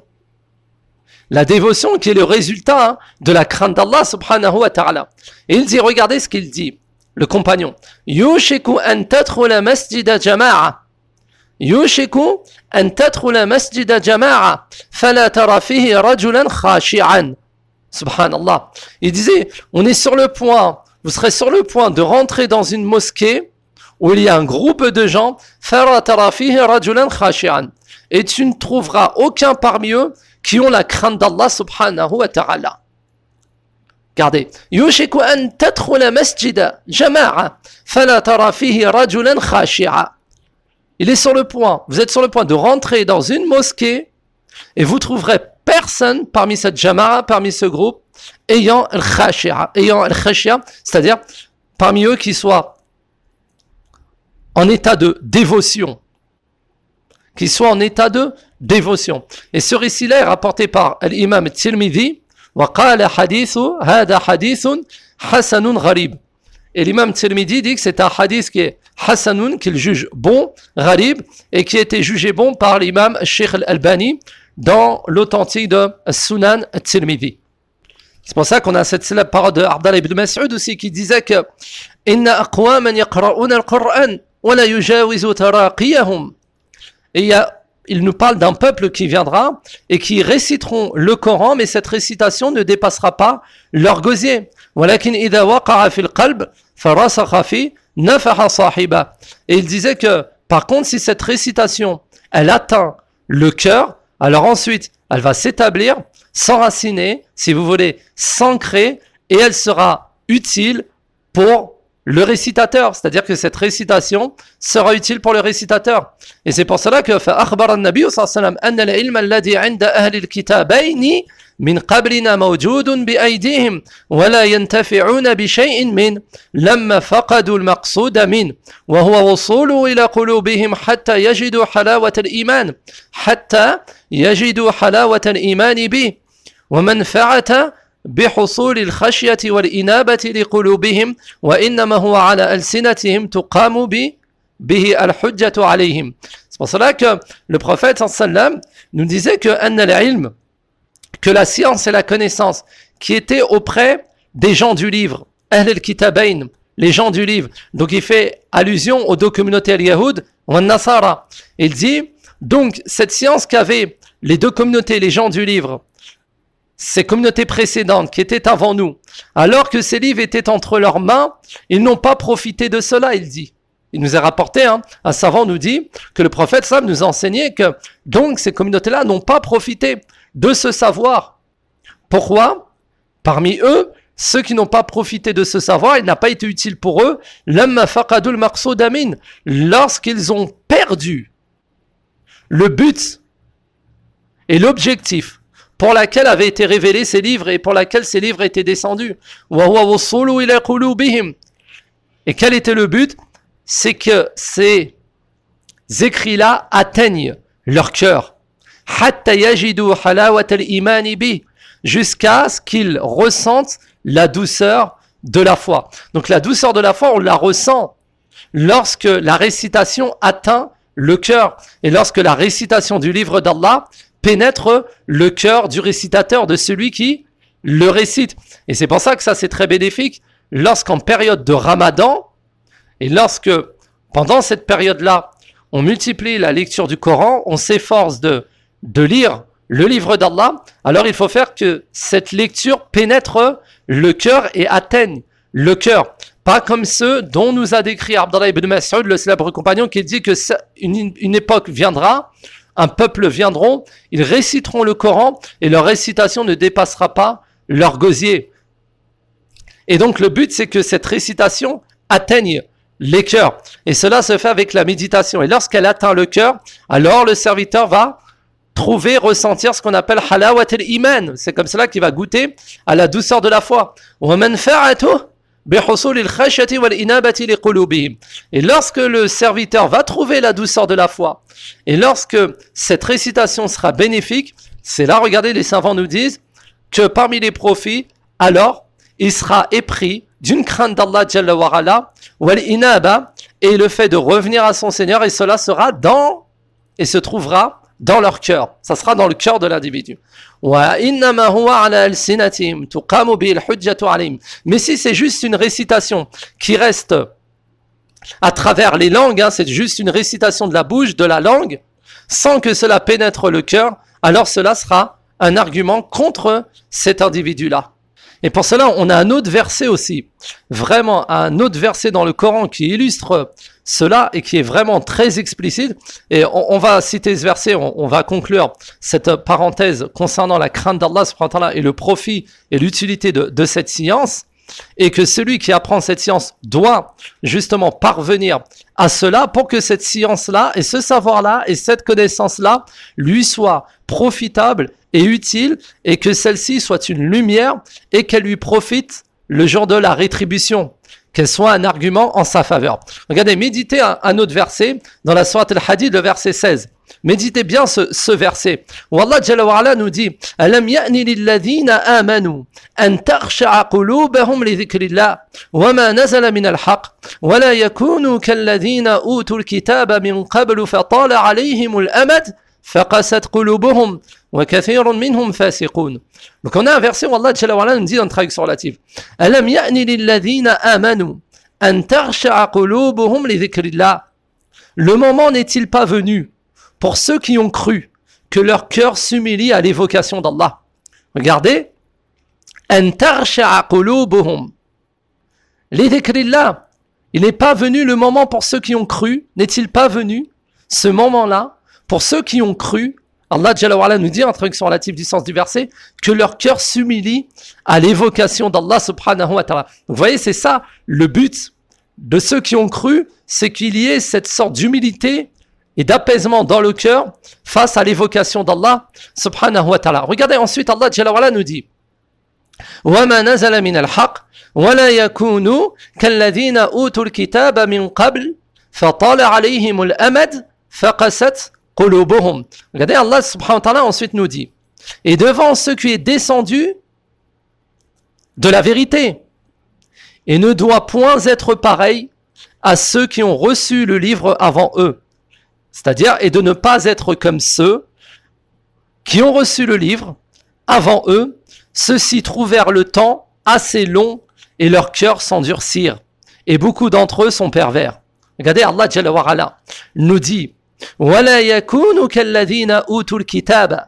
La dévotion qui est le résultat hein, de la crainte d'Allah subhanahu wa ta'ala. Et il dit, regardez ce qu'il dit, le compagnon, yushiku an tadkhula masjida jama'a. يوشك أن تدخل مسجد جماعة فلا ترى فيه رجلا خاشعا. Subhanallah. Il disait, on est sur le point, vous serez sur le point de rentrer dans une mosquée où il y a un groupe de gens, فلا ترى فيه رجلا خاشعا. Et tu ne trouveras aucun parmi eux qui ont la crainte d'Allah subhanahu wa ta'ala. Regardez, يوشك أن تدخل مسجد جماعة فلا ترى فيه رجلا خاشعا. Il est sur le point, vous êtes sur le point de rentrer dans une mosquée et vous trouverez personne parmi cette jama'a, parmi ce groupe, ayant al-khashi'a, ayant al-khashi'a, c'est-à-dire parmi eux qui soient en état de dévotion, qui soient en état de dévotion. Et ce récit-là est rapporté par l'imam Tirmidhi, wa qala hadithu, hada hadithun hasanun gharib. Et l'imam Tirmidhi dit que c'est un hadith qui est Hassanoun, qu'il juge bon, gharib, et qui a été jugé bon par l'imam Sheikh al-Albani dans l'authentique de Sunan al-Tirmidhi. C'est pour ça qu'on a cette célèbre parole de Abdallah ibn Mas'ud aussi qui disait que Inna aqwaman yaqra'una al-Qur'an wa la yujawizu taraqiyahum. Et il, y a, il nous parle d'un peuple qui viendra et qui réciteront le Coran, mais cette récitation ne dépassera pas leur gosier. Walakin idha waqa'a fil qalb farasakha fi nafaha sahiba. Et il disait que, par contre, si cette récitation, elle atteint le cœur, alors ensuite, elle va s'établir, s'enraciner, si vous voulez, s'ancrer, et elle sera utile pour le récitateur. C'est-à-dire que cette récitation sera utile pour le récitateur. Et c'est pour cela que فأخبر النبي صلى الله عليه وسلم أن العلم الذي عند أهل الكتابين من قبلنا موجود بأيديهم ولا ينتفعون بشيء منه لما فقدوا المقصود منه وهو وصوله إلى قلوبهم حتى يجدوا حلاوة الإيمان حتى يجدوا حلاوة الإيمان به ومنفعة بحصول الخشية والإنابة لقلوبهم وإنما هو على ألسنتهم تقام به الحجة عليهم. C'est pour cela que le prophète sallam nous disait que أن العلم, que la science et la connaissance qui étaient auprès des gens du livre, Ahl al-Kitabayn, les gens du livre. Donc il fait allusion aux deux communautés al-Yahoud ou al-Nasara. Il dit Donc, cette science qu'avaient les deux communautés, les gens du livre, ces communautés précédentes qui étaient avant nous, alors que ces livres étaient entre leurs mains, ils n'ont pas profité de cela, il dit. Il nous est rapporté, hein, un savant nous dit que le prophète Sam nous a enseigné que donc ces communautés-là n'ont pas profité de ce savoir. Pourquoi ? Parmi eux, ceux qui n'ont pas profité de ce savoir, il n'a pas été utile pour eux, lorsqu'ils ont perdu le but et l'objectif pour laquelle avaient été révélés ces livres et pour laquelle ces livres étaient descendus. Et quel était le but ? C'est que ces écrits-là atteignent leur cœur. Jusqu'à ce qu'ils ressentent la douceur de la foi. Donc la douceur de la foi, on la ressent lorsque la récitation atteint le cœur et lorsque la récitation du livre d'Allah pénètre le cœur du récitateur, de celui qui le récite. Et c'est pour ça que ça c'est très bénéfique lorsqu'en période de Ramadan et lorsque pendant cette période-là, on multiplie la lecture du Coran, on s'efforce de, de lire le livre d'Allah, alors il faut faire que cette lecture pénètre le cœur et atteigne le cœur. Pas comme ceux dont nous a décrit Abdallah ibn Mas'ud, le célèbre compagnon, qui dit que une, une époque viendra, un peuple viendront, ils réciteront le Coran et leur récitation ne dépassera pas leur gosier. Et donc le but c'est que cette récitation atteigne les cœurs. Et cela se fait avec la méditation. Et lorsqu'elle atteint le cœur, alors le serviteur va trouver, ressentir ce qu'on appelle halawat al-iman. C'est comme cela qu'il va goûter à la douceur de la foi. Et lorsque le serviteur va trouver la douceur de la foi, et lorsque cette récitation sera bénéfique, c'est là, regardez, les savants nous disent que parmi les profits, alors, il sera épris d'une crainte d'Allah Jalla wa Ala, wal inaba, et le fait de revenir à son Seigneur, et cela sera dans, et se trouvera dans leur cœur. Ça sera dans le cœur de l'individu. Mais si c'est juste une récitation qui reste à travers les langues, hein, c'est juste une récitation de la bouche, de la langue, sans que cela pénètre le cœur, alors cela sera un argument contre cet individu-là. Et pour cela, on a un autre verset aussi, vraiment un autre verset dans le Coran qui illustre cela et qui est vraiment très explicite. Et on, on va citer ce verset, on, on va conclure cette parenthèse concernant la crainte d'Allah subhanahu wa ta'ala et le profit et l'utilité de, de cette science. Et que celui qui apprend cette science doit justement parvenir à cela pour que cette science-là et ce savoir-là et cette connaissance-là lui soient profitables et utiles et que celle-ci soit une lumière et qu'elle lui profite le jour de la rétribution, qu'elle soit un argument en sa faveur. Regardez, méditez un, un autre verset dans la sourate Al-Hadid, le verset seize. Méditez bien ce, ce verset où Allah Jalla wa Ala nous dit Alam ya'ni lilladhina amanu an takhsha'a qulubahum li dhikrillah wa ma nazala min al-haqq wa la yakunu kalladhina utul kitaba min qablu fatala alayhim al-amad faqasat qulubuhum wa kathirun minhum fasiqun. Donc on a un verset où Allah Jalla wa Ala nous dit dans une traduction relative Alam ya'ni lilladhina amanu an takhsha'a qulubuhum li dhikrillah. Le moment n'est-il pas venu pour ceux qui ont cru que leur cœur s'humilie à l'évocation d'Allah? Regardez. An tarsha'a qulubuhum li dhikrillah. Il n'est pas venu le moment pour ceux qui ont cru. N'est-il pas venu ce moment-là pour ceux qui ont cru? Allah Jalla wa Ala nous dit, en traduction relative du sens du verset, que leur cœur s'humilie à l'évocation d'Allah subhanahu wa ta'ala. Vous voyez, c'est ça le but de ceux qui ont cru, c'est qu'il y ait cette sorte d'humilité et d'apaisement dans le cœur face à l'évocation d'Allah subhanahu wa ta'ala. Regardez ensuite, Allah Jalla wa Ala nous dit وَمَا نَزَلَ مِنَ الْحَقِّ وَلَا يَكُونُوا كَالَّذِينَ أُوتُوا الْكِتَابَ مِنْ قَبْلِ فَطَالَ عَلَيْهِمُ الْأَمَدُ فَقَسَتْ قُلُوبُهُمْ. Regardez, Allah subhanahu wa ta'ala ensuite nous dit et devant ce qui est descendu de la vérité et ne doit point être pareil à ceux qui ont reçu le livre avant eux. C'est-à-dire, et de ne pas être comme ceux qui ont reçu le livre avant eux, ceux-ci trouvèrent le temps assez long et leurs cœurs s'endurcirent. Et beaucoup d'entre eux sont pervers. Regardez, Allah Jalla wa Ala nous dit ولا يكونوا كالذين أوتوا الكتاب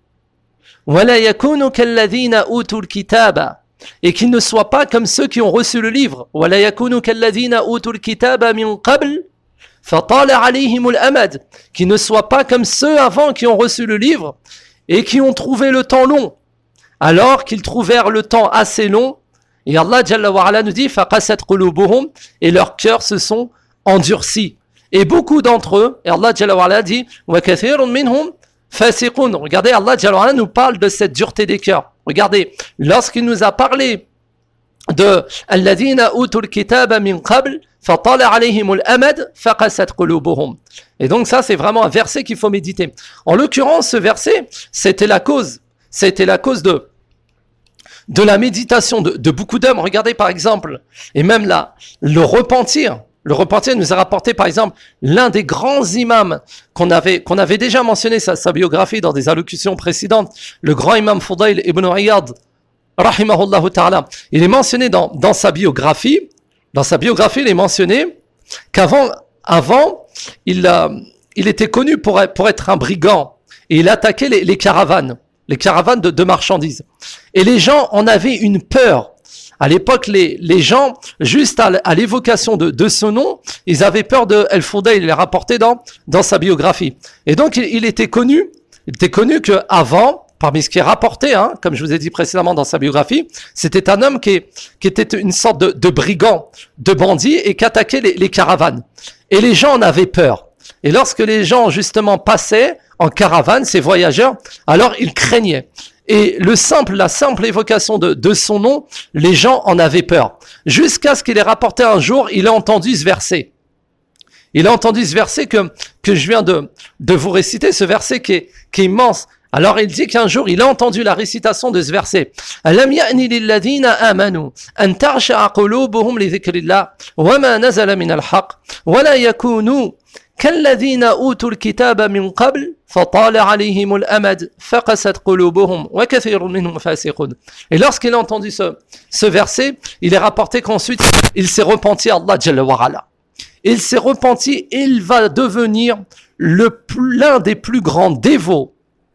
ولا يكونوا كالذين أوتوا الكتاب et qu'ils ne soient pas comme ceux qui ont reçu le livre. ولا يكونوا كالذين أوتوا الكتاب من قبل فطال عليهم الأمد, qui ne soient pas comme ceux avant qui ont reçu le livre et qui ont trouvé le temps long, alors qu'ils trouvèrent le temps assez long. Et Allah Jalla wa Ala nous dit فَقَسَتْ قُلُوبُهُمْ, et leurs cœurs se sont endurcis. Et beaucoup d'entre eux, et Allah Jalla wa Ala dit وَكَثِيرٌ مِّنْهُمْ فَاسِقُونَ. Regardez, Allah Jalla wa Ala nous parle de cette dureté des cœurs. Regardez, lorsqu'il nous a parlé de الَّذِينَ أُوتُوا الْكِتَابَ مِنْ قَبْلِ فَطَالَ عَلَيْهِمُ الْأَمَدُ فَقَسَتْ قُلُوبُهُمْ. Et donc ça, c'est vraiment un verset qu'il faut méditer. En l'occurrence, ce verset, c'était la cause, c'était la cause de de la méditation de, de beaucoup d'hommes. Regardez par exemple, et même là, le repentir. Le repentir nous a rapporté par exemple l'un des grands imams qu'on avait, qu'on avait déjà mentionné sa, sa biographie dans des allocutions précédentes, le grand imam Fudayl ibn Iyad, rahimahullah ta'ala. Il est mentionné dans, dans sa biographie, dans sa biographie, il est mentionné qu'avant, avant, il, euh, il était connu pour, pour être un brigand et il attaquait les, les caravanes. les caravanes de, de marchandises. Et les gens en avaient une peur. À l'époque, les, les gens, juste à, à l'évocation de, de ce nom, ils avaient peur de El-Fudayl, il l'a rapporté dans, dans sa biographie. Et donc, il, il était connu, il était connu qu'avant, parmi ce qui est rapporté, hein, comme je vous ai dit précédemment dans sa biographie, c'était un homme qui, qui était une sorte de, de brigand, de bandit, et qui attaquait les, les caravanes. Et les gens en avaient peur. Et lorsque les gens, justement, passaient en caravane, ces voyageurs, alors ils craignaient. Et le simple, la simple évocation de, de son nom, les gens en avaient peur. Jusqu'à ce qu'il ait rapporté un jour, il a entendu ce verset. Il a entendu ce verset que, que je viens de, de vous réciter, ce verset qui est, qui est immense. Alors il dit qu'un jour, il a entendu la récitation de ce verset. Alam ya'ni lilladhina amanu an tarsha'a qulubuhum li dhikrillah wa ma nazala min al-haqq wa la yakunu كالذين أوتوا الكتاب من قبل فطال عليهم الأمد فقست قلوبهم وكثير منهم فاسقون. Et lorsqu'il a entendu ce, ce verset, il est rapporté qu'ensuite il s'est repenti à Allah Jalla wa Ala. Il s'est repenti et il va devenir le plus, l'un des plus grands dévots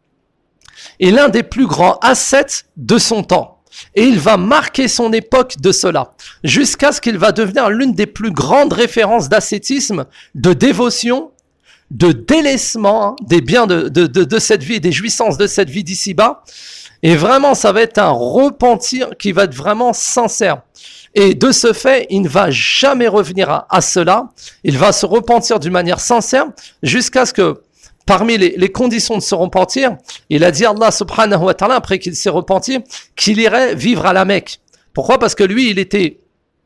et l'un des plus grands ascètes de son temps. Et il va marquer son époque de cela, jusqu'à ce qu'il va devenir l'une des plus grandes références d'ascétisme, de dévotion, de délaissement hein, des biens de, de, de, de cette vie, des jouissances de cette vie d'ici-bas. Et vraiment, ça va être un repentir qui va être vraiment sincère. Et de ce fait, il ne va jamais revenir à, à cela. Il va se repentir d'une manière sincère, jusqu'à ce que, parmi les, les conditions de se repentir, il a dit Allah subhanahu wa ta'ala, après qu'il s'est repenti, qu'il irait vivre à la Mecque. Pourquoi ? Parce que lui, il était,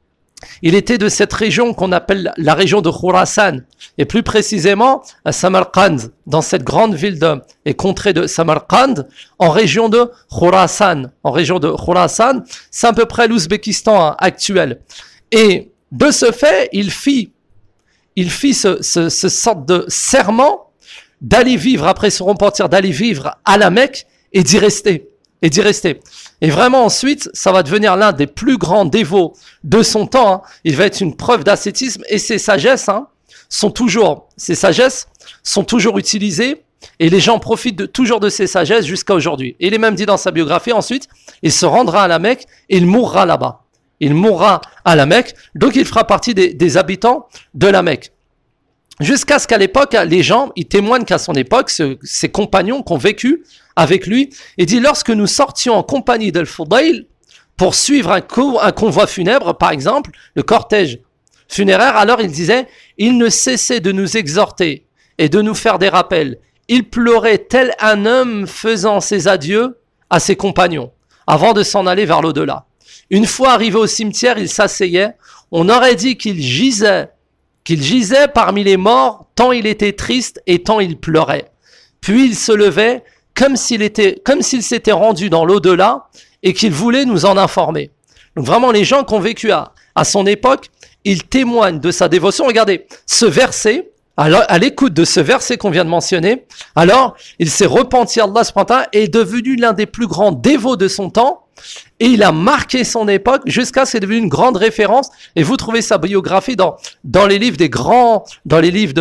il était de cette région qu'on appelle la région de Khurasan, et plus précisément à Samarkand, dans cette grande ville de, et contrée de Samarkand, en région de Khurasan. En région de Khurasan, c'est à peu près l'Ouzbékistan actuel. Et de ce fait, il fit, il fit ce, ce, ce sorte de serment d'aller vivre, après se repentir, d'aller vivre à la Mecque et d'y rester, et d'y rester. Et vraiment ensuite, ça va devenir l'un des plus grands dévots de son temps, hein. Il va être une preuve d'ascétisme et ses sagesses, hein, sont toujours, ses sagesses sont toujours utilisées et les gens profitent de, toujours de ses sagesses jusqu'à aujourd'hui. Et il est même dit dans sa biographie ensuite, il se rendra à la Mecque et il mourra là-bas. Il mourra à la Mecque, donc il fera partie des, des habitants de la Mecque. Jusqu'à ce qu'à l'époque, les gens, ils témoignent qu'à son époque, ce, ses compagnons qui ont vécu avec lui, il dit, lorsque nous sortions en compagnie d'Al-Fudayl pour suivre un, co- un convoi funèbre, par exemple, le cortège funéraire, alors il disait, il ne cessait de nous exhorter et de nous faire des rappels. Il pleurait tel un homme faisant ses adieux à ses compagnons, avant de s'en aller vers l'au-delà. Une fois arrivé au cimetière, il s'asseyait, on aurait dit qu'il gisait qu'il gisait parmi les morts, tant il était triste et tant il pleurait. Puis il se levait comme s'il était, comme s'il s'était rendu dans l'au-delà et qu'il voulait nous en informer. Donc vraiment, les gens qui ont vécu à, à son époque, ils témoignent de sa dévotion. Regardez, ce verset, alors, à l'écoute de ce verset qu'on vient de mentionner, alors il s'est repenti, Allah subhanahu wa ta'ala, et est devenu l'un des plus grands dévots de son temps. Et il a marqué son époque jusqu'à ce qu'il est devenu une grande référence. Et vous trouvez sa biographie dans, dans les livres des grands, dans les livres de,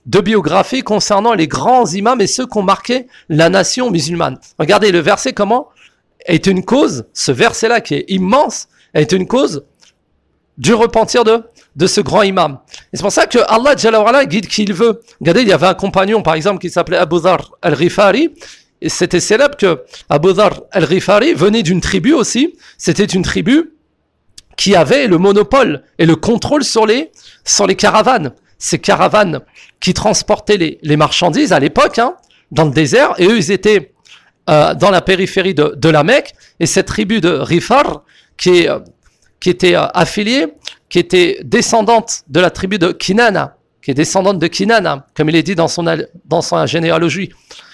de biographies concernant les grands imams et ceux qui ont marqué la nation musulmane. Regardez le verset comment est une cause, ce verset-là qui est immense, est une cause du repentir de, de ce grand imam. Et c'est pour ça que Allah Jalla wa Ala guide qui il veut. Regardez, il y avait un compagnon par exemple qui s'appelait Abu Dharr al-Ghifari. Et c'était célèbre que Abu Dharr al-Ghifari venait d'une tribu aussi. C'était une tribu qui avait le monopole et le contrôle sur les, sur les caravanes. Ces caravanes qui transportaient les, les marchandises à l'époque, hein, dans le désert, et eux, ils étaient euh, dans la périphérie de, de la Mecque, et cette tribu de Ghifar, qui, est, euh, qui était euh, affiliée, qui était descendante de la tribu de Kinana, qui est descendante de Kinana, comme il est dit dans son, dans son généalogie.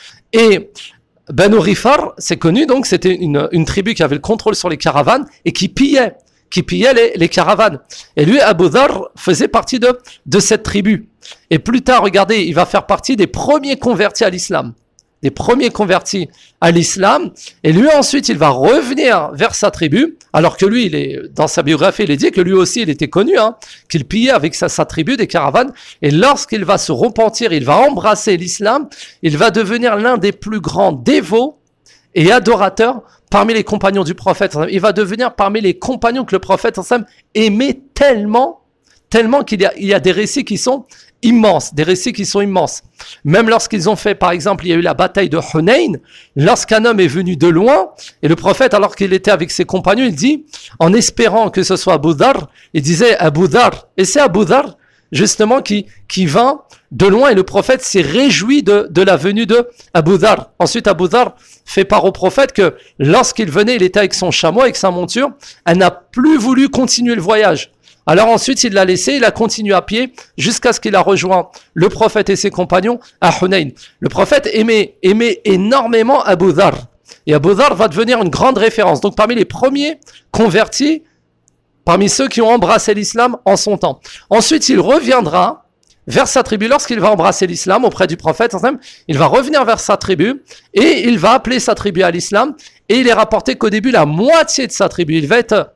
Et Banu Ghifar, c'est connu, donc c'était une, une tribu qui avait le contrôle sur les caravanes et qui pillait qui pillait les, les caravanes. Et lui, Abu Dharr, faisait partie de, de cette tribu. Et plus tard, regardez, il va faire partie des premiers convertis à l'islam. Des premiers convertis à l'islam. Et lui, ensuite, il va revenir vers sa tribu, alors que lui, il est, dans sa biographie, il est dit que lui aussi, il était connu, hein, qu'il pillait avec sa, sa tribu des caravanes. Et lorsqu'il va se repentir, il va embrasser l'islam, il va devenir l'un des plus grands dévots et adorateurs parmi les compagnons du prophète. Il va devenir parmi les compagnons que le prophète aimait tellement, tellement qu'il y a, il y a des récits qui sont immenses, des récits qui sont immenses. Même lorsqu'ils ont fait, par exemple, il y a eu la bataille de Hunayn, lorsqu'un homme est venu de loin, et le prophète, alors qu'il était avec ses compagnons, il dit, en espérant que ce soit Abu Dharr, il disait Abu Dharr, et c'est Abu Dharr, justement, qui, qui vint de loin, et le prophète s'est réjoui de, de la venue de Abu Dharr. Ensuite, Abu Dharr fait part au prophète que lorsqu'il venait, il était avec son chameau, avec sa monture, elle n'a plus voulu continuer le voyage. Alors ensuite, il l'a laissé, il a continué à pied jusqu'à ce qu'il a rejoint le prophète et ses compagnons à Hunayn. Le prophète aimait, aimait énormément Abu Dharr. Et Abu Dharr va devenir une grande référence. Donc parmi les premiers convertis, parmi ceux qui ont embrassé l'islam en son temps. Ensuite, il reviendra vers sa tribu lorsqu'il va embrasser l'islam auprès du prophète. Il va revenir vers sa tribu et il va appeler sa tribu à l'islam. Et il est rapporté qu'au début, la moitié de sa tribu, il va être,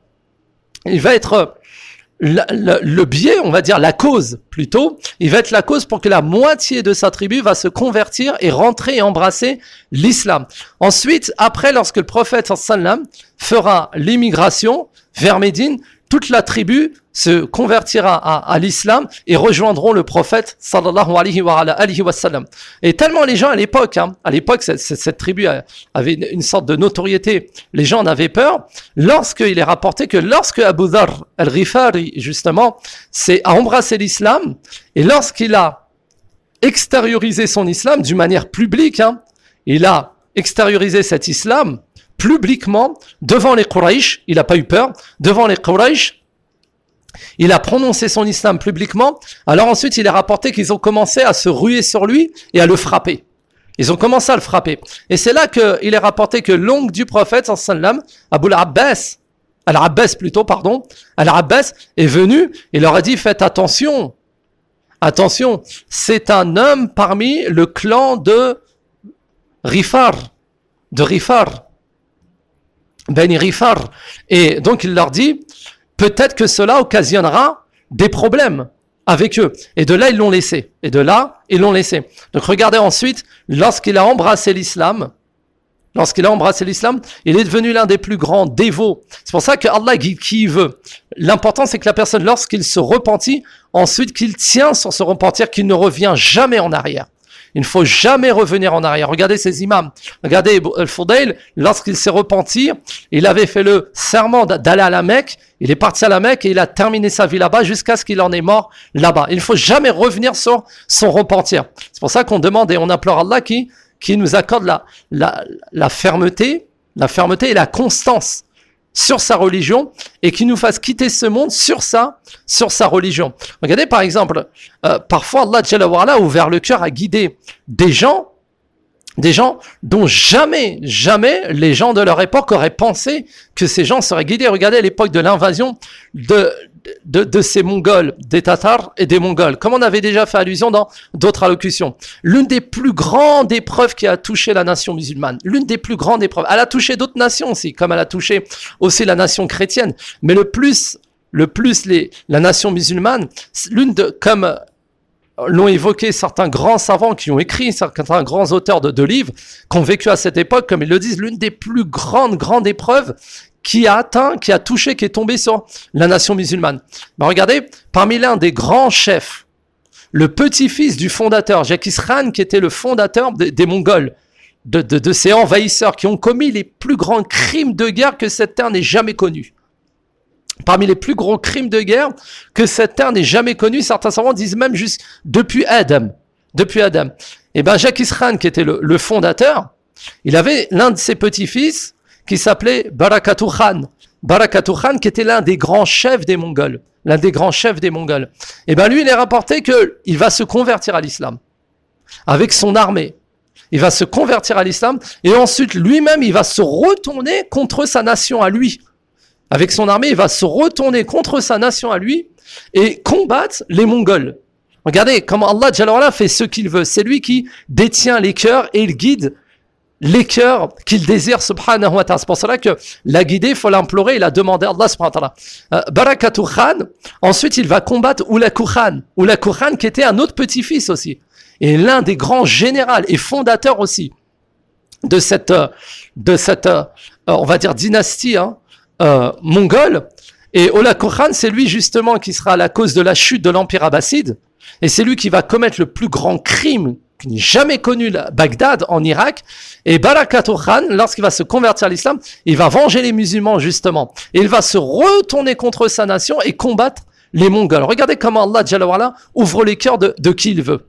il va être le, le, le biais, on va dire la cause plutôt. Il va être la cause pour que la moitié de sa tribu va se convertir et rentrer et embrasser l'islam. Ensuite, après, lorsque le prophète sallam fera l'immigration vers Médine, toute la tribu se convertira à, à l'islam et rejoindront le prophète sallallahu alayhi wa, alayhi wa sallam. Et tellement les gens à l'époque, hein, à l'époque cette, cette, cette tribu avait une, une sorte de notoriété, les gens en avaient peur, lorsqu'il est rapporté que lorsque Abu Dharr al-Ghifari justement s'est a embrassé l'islam et lorsqu'il a extériorisé son islam d'une manière publique, hein, il a extériorisé cet islam publiquement, devant les Quraysh, il n'a pas eu peur, devant les Quraysh, il a prononcé son islam publiquement, alors ensuite il est rapporté qu'ils ont commencé à se ruer sur lui et à le frapper. Ils ont commencé à le frapper. Et c'est là qu'il est rapporté que l'oncle du prophète, sallam, Abu al-Abbas, Al-Abbas plutôt, pardon, Al-Abbas est venu et leur a dit, faites attention, attention, c'est un homme parmi le clan de Rifar, de Rifar, Bani Rifar. Et donc il leur dit, peut-être que cela occasionnera des problèmes avec eux. Et de là, ils l'ont laissé. Et de là, ils l'ont laissé. Donc regardez ensuite, lorsqu'il a embrassé l'islam, lorsqu'il a embrassé l'islam, il est devenu l'un des plus grands dévots. C'est pour ça que Allah guide qui il veut. L'important, c'est que la personne, lorsqu'il se repentit, ensuite qu'il tient sur ce repentir, qu'il ne revient jamais en arrière. Il ne faut jamais revenir en arrière. Regardez ces imams. Regardez Al-Fudayl, lorsqu'il s'est repenti, il avait fait le serment d'aller à la Mecque. Il est parti à la Mecque et il a terminé sa vie là-bas jusqu'à ce qu'il en est mort là-bas. Il ne faut jamais revenir sur son repentir. C'est pour ça qu'on demande et on implore Allah qui, qui nous accorde la, la, la fermeté, la fermeté et la constance sur sa religion et qui nous fasse quitter ce monde sur sa, sur sa religion. Regardez par exemple, euh, parfois Allah Jalla wa Ala a ouvert le cœur à guider des gens, des gens dont jamais, jamais les gens de leur époque auraient pensé que ces gens seraient guidés. Regardez à l'époque de l'invasion de, de, de ces Mongols, des Tatars et des Mongols, comme on avait déjà fait allusion dans d'autres allocutions. L'une des plus grandes épreuves qui a touché la nation musulmane, l'une des plus grandes épreuves, elle a touché d'autres nations aussi, comme elle a touché aussi la nation chrétienne, mais le plus, le plus les, la nation musulmane, l'une de, comme l'ont évoqué certains grands savants qui ont écrit, certains grands auteurs de, de livres, qui ont vécu à cette époque, comme ils le disent, l'une des plus grandes, grandes épreuves qui a atteint, qui a touché, qui est tombée sur la nation musulmane. Ben regardez, parmi l'un des grands chefs, le petit-fils du fondateur, Genghis Khan, qui était le fondateur des, des Mongols, de, de, de ces envahisseurs qui ont commis les plus grands crimes de guerre que cette terre n'ait jamais connus. Parmi les plus gros crimes de guerre que cette terre n'ait jamais connus, certains savants disent même juste depuis Adam. Depuis Adam. Et ben Genghis Khan, qui était le, le fondateur, il avait l'un de ses petits-fils qui s'appelait Barakatu Khan. Barakatu Khan, qui était l'un des grands chefs des Mongols. L'un des grands chefs des Mongols. Et ben lui, il est rapporté qu'il va se convertir à l'islam. Avec son armée. Il va se convertir à l'islam. Et ensuite, lui-même, il va se retourner contre sa nation à lui. Avec son armée, il va se retourner contre sa nation à lui et combattre les Mongols. Regardez comment Allah Jalla wa Ala fait ce qu'il veut. C'est lui qui détient les cœurs et il guide les cœurs qu'il désire, subhanahu wa ta'ala. C'est pour cela que l'a guider, il faut l'implorer et la demander à Allah, subhanahu wa ta'ala. Euh, Barakatu Khan, ensuite il va combattre Ulaku Khan. Ulaku Khan qui était un autre petit-fils aussi. Et l'un des grands généraux et fondateurs aussi de cette, de cette euh, on va dire, dynastie, hein, Euh, mongol. Et Ulaku Khan, c'est lui justement qui sera la cause de la chute de l'Empire abbasside. Et c'est lui qui va commettre le plus grand crime qui n'est jamais connu à Bagdad, en Irak. Et Barakatu Khan, lorsqu'il va se convertir à l'islam, il va venger les musulmans justement. Et il va se retourner contre sa nation et combattre les Mongols. Regardez comment Allah Jalla wa Ala ouvre les cœurs de, de qui il veut.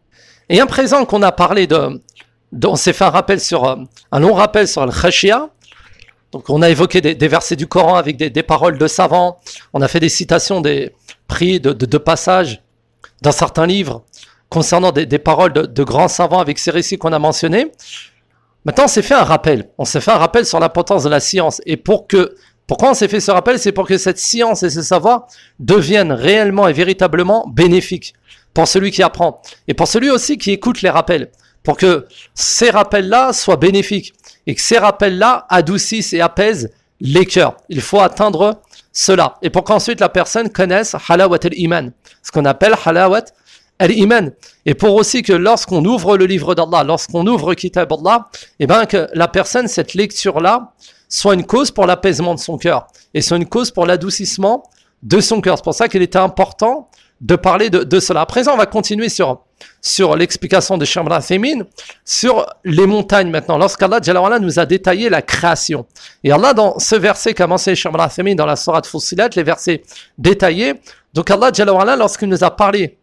Et à présent qu'on a parlé de, de on s'est fait un rappel sur, un long rappel sur Al-Khashiyah. Donc on a évoqué des, des versets du Coran avec des, des paroles de savants, on a fait des citations des prix de, de, de passages dans certains livres concernant des, des paroles de, de grands savants avec ces récits qu'on a mentionnés. Maintenant on s'est fait un rappel, on s'est fait un rappel sur l'importance de la science. Et pour que, pourquoi on s'est fait ce rappel? C'est pour que cette science et ce savoir deviennent réellement et véritablement bénéfiques pour celui qui apprend et pour celui aussi qui écoute les rappels, pour que ces rappels-là soient bénéfiques et que ces rappels-là adoucissent et apaisent les cœurs. Il faut atteindre cela. Et pour qu'ensuite la personne connaisse halawat al-iman, ce qu'on appelle halawat al-iman. Et pour aussi que lorsqu'on ouvre le livre d'Allah, lorsqu'on ouvre Kitab Allah, et bien que la personne, cette lecture-là, soit une cause pour l'apaisement de son cœur et soit une cause pour l'adoucissement de son cœur. C'est pour ça qu'il était important de parler de, de cela. À présent, on va continuer sur, sur l'explication de Cheikh Ibn Uthaymin sur les montagnes maintenant. Lorsqu'Allah Jalla wa Ala nous a détaillé la création. Et Allah, dans ce verset qu'a mentionné Cheikh Ibn Uthaymin dans la sourate Fussilat, les versets détaillés, donc Allah Jalla wa Ala, lorsqu'il nous a parlé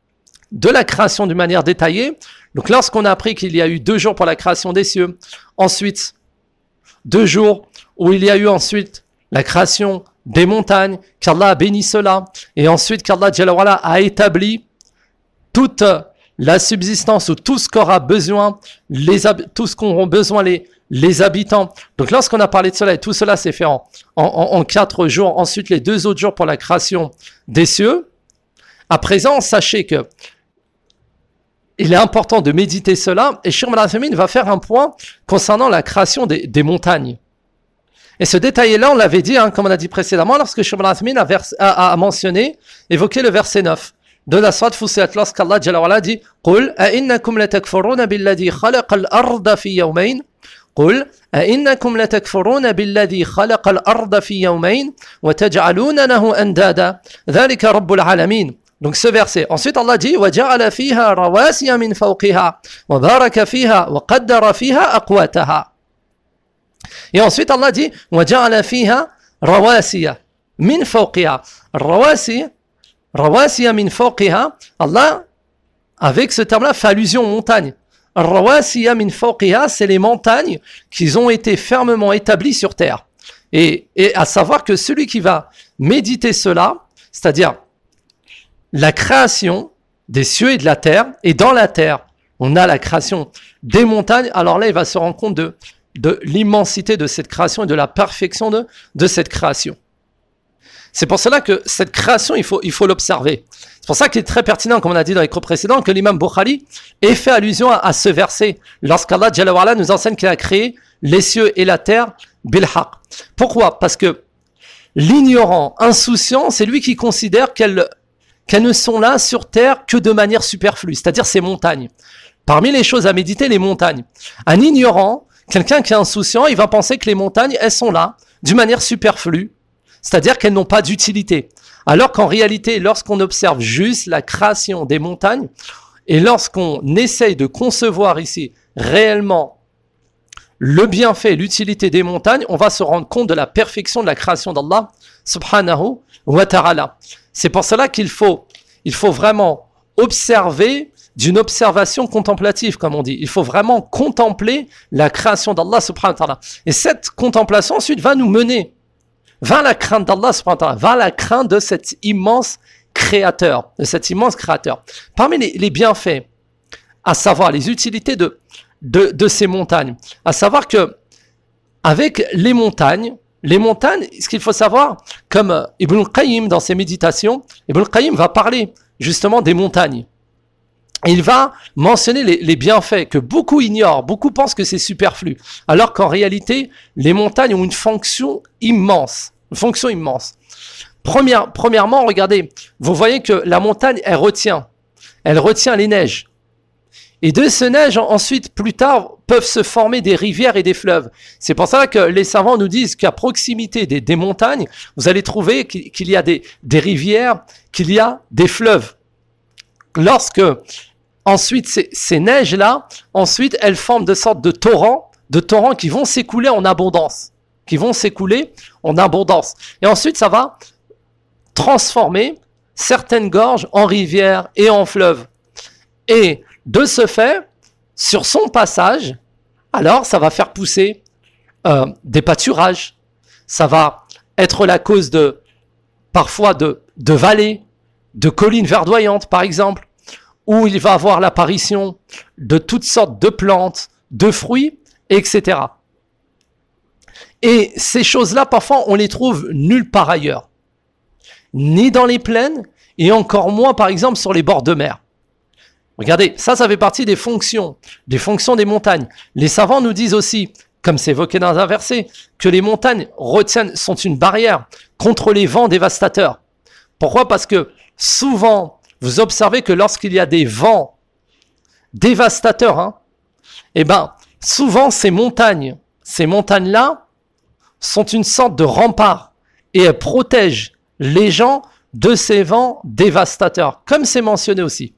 de la création d'une manière détaillée, donc lorsqu'on a appris qu'il y a eu deux jours pour la création des cieux, ensuite deux jours où il y a eu ensuite la création des montagnes, qu'Allah a béni cela, et ensuite qu'Allah Jalla wa Ala a établi toute la subsistance ou tout ce qu'aura besoin, les, tout ce qu'auront besoin les, les habitants. Donc lorsqu'on a parlé de cela, et tout cela s'est fait en, en, en quatre jours, ensuite les deux autres jours pour la création des cieux, à présent, sachez que il est important de méditer cela, et Cheikh Ibn Uthaymin va faire un point concernant la création des, des montagnes. Et ce détail-là, on l'avait dit, hein, comme on a dit précédemment, lorsque Cheikh Ibn Uthaymin a, a, a mentionné, évoqué le verset neuf de la sourate Fussilat, lorsqu'Allah Jalla wa Ala dit « Qul a'innakum latakfuruna billadhi khalaqa al-arda fi yawmayn » قل أئنكم لتكفرون بالذي خلق الأرض في يومين وتجعلون له أندادا ذلك رب العالمين. Donc ce verset. Ensuite Allah dit وجعل فيها رواسي من فوقها وبارك فيها وقدر فيها أقواتها. Et ensuite Allah dit وجعل فيها رواسي من فوقها. رواسي رواسي من فوقها. Allah avec ce terme-là fait allusion aux montagnes. Rawasiya min fawqiha, c'est les montagnes qui ont été fermement établies sur terre. Et, et à savoir que celui qui va méditer cela, c'est-à-dire la création des cieux et de la terre, et dans la terre, on a la création des montagnes, alors là, il va se rendre compte de, de l'immensité de cette création et de la perfection de, de cette création. C'est pour cela que cette création, il faut, il faut l'observer. C'est pour ça qu'il est très pertinent, comme on a dit dans les cours précédents, que l'imam Bukhari ait fait allusion à, à ce verset, lorsqu'Allah Jalla wa Ala nous enseigne qu'il a créé les cieux et la terre bil haqq. Pourquoi? Parce que l'ignorant, insouciant, c'est lui qui considère qu'elle, qu'elles ne sont là sur terre que de manière superflue, c'est-à-dire ces montagnes. Parmi les choses à méditer, les montagnes. Un ignorant, quelqu'un qui est insouciant, il va penser que les montagnes, elles sont là d'une manière superflue, c'est-à-dire qu'elles n'ont pas d'utilité. Alors qu'en réalité, lorsqu'on observe juste la création des montagnes, et lorsqu'on essaye de concevoir ici réellement le bienfait, l'utilité des montagnes, on va se rendre compte de la perfection de la création d'Allah, subhanahu wa ta'ala. C'est pour cela qu'il faut, il faut vraiment observer d'une observation contemplative, comme on dit. Il faut vraiment contempler la création d'Allah, subhanahu wa ta'ala. Et cette contemplation, ensuite, va nous mener vers la crainte d'Allah, subhanahu wa ta'ala, vers la crainte de cet immense créateur, de cet immense créateur. Parmi les, les bienfaits, à savoir les utilités de, de, de ces montagnes, à savoir que avec les montagnes, les montagnes, ce qu'il faut savoir, comme Ibn al-Qayyim dans ses méditations, Ibn al-Qayyim va parler justement des montagnes. Il va mentionner les, les bienfaits que beaucoup ignorent, beaucoup pensent que c'est superflu, alors qu'en réalité, les montagnes ont une fonction immense, une fonction immense. Première, premièrement, regardez, vous voyez que la montagne, elle retient, elle retient les neiges. Et de ces neiges, ensuite, plus tard, peuvent se former des rivières et des fleuves. C'est pour ça que les savants nous disent qu'à proximité des, des montagnes, vous allez trouver qu'il y a des, des rivières, qu'il y a des fleuves. Lorsque, ensuite, ces, ces neiges-là, ensuite, elles forment de sortes de torrents, de torrents qui vont s'écouler en abondance, qui vont s'écouler en abondance. Et ensuite, ça va transformer certaines gorges en rivières et en fleuves. Et de ce fait, sur son passage, alors ça va faire pousser euh, des pâturages. Ça va être la cause de, parfois de, de vallées, de collines verdoyantes par exemple, où il va avoir l'apparition de toutes sortes de plantes, de fruits, et cetera. Et ces choses-là, parfois, on les trouve nulle part ailleurs. Ni dans les plaines, et encore moins, par exemple, sur les bords de mer. Regardez, ça, ça fait partie des fonctions, des fonctions des montagnes. Les savants nous disent aussi, comme c'est évoqué dans un verset, que les montagnes retiennent, sont une barrière contre les vents dévastateurs. Pourquoi ? Parce que souvent, vous observez que lorsqu'il y a des vents dévastateurs, hein, eh ben, souvent ces montagnes, ces montagnes-là sont une sorte de rempart et elles protègent les gens de ces vents dévastateurs, comme c'est mentionné aussi.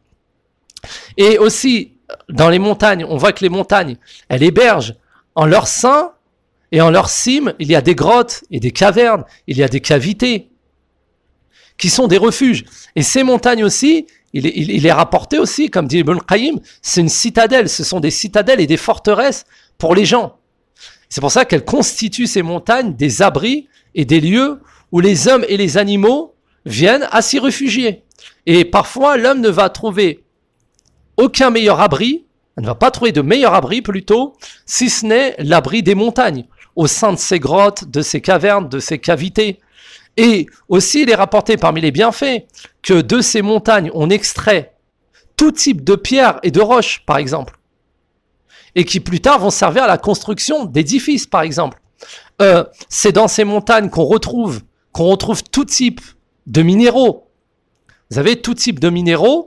Et aussi, dans les montagnes, on voit que les montagnes, elles hébergent en leur sein et en leur cime, il y a des grottes et des cavernes, il y a des cavités qui sont des refuges. Et ces montagnes aussi, il est, il, il est rapporté aussi, comme dit Ibn Qayyim, c'est une citadelle, ce sont des citadelles et des forteresses pour les gens. C'est pour ça qu'elles constituent ces montagnes des abris et des lieux où les hommes et les animaux viennent à s'y réfugier. Et parfois, l'homme ne va trouver aucun meilleur abri, on ne va pas trouver de meilleur abri plutôt, si ce n'est l'abri des montagnes, au sein de ces grottes, de ces cavernes, de ces cavités. Et aussi, il est rapporté parmi les bienfaits que de ces montagnes, on extrait tout type de pierres et de roches, par exemple, et qui plus tard vont servir à la construction d'édifices, par exemple. Euh, c'est dans ces montagnes qu'on retrouve, qu'on retrouve tout type de minéraux. Vous avez tout type de minéraux,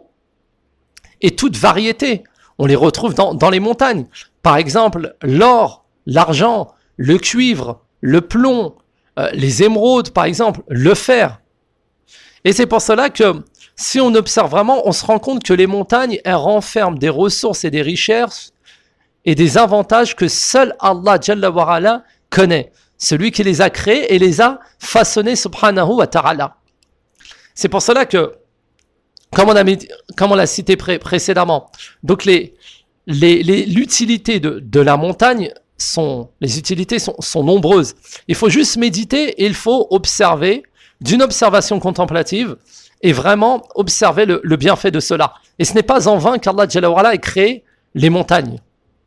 et toute variété, on les retrouve dans, dans les montagnes. Par exemple, l'or, l'argent, le cuivre, le plomb, euh, les émeraudes, par exemple, le fer. Et c'est pour cela que, si on observe vraiment, on se rend compte que les montagnes, elles renferment des ressources et des richesses et des avantages que seul Allah Jalla wa Ala connaît. Celui qui les a créés et les a façonnés, subhanahu wa ta'ala. C'est pour cela que, Comme on, a mis, comme on l'a cité pré- précédemment, donc les, les, les, l'utilité de, de la montagne, sont, les utilités sont, sont nombreuses. Il faut juste méditer et il faut observer d'une observation contemplative et vraiment observer le, le bienfait de cela. Et ce n'est pas en vain qu'Allah Jalla wa Ala ait créé les montagnes.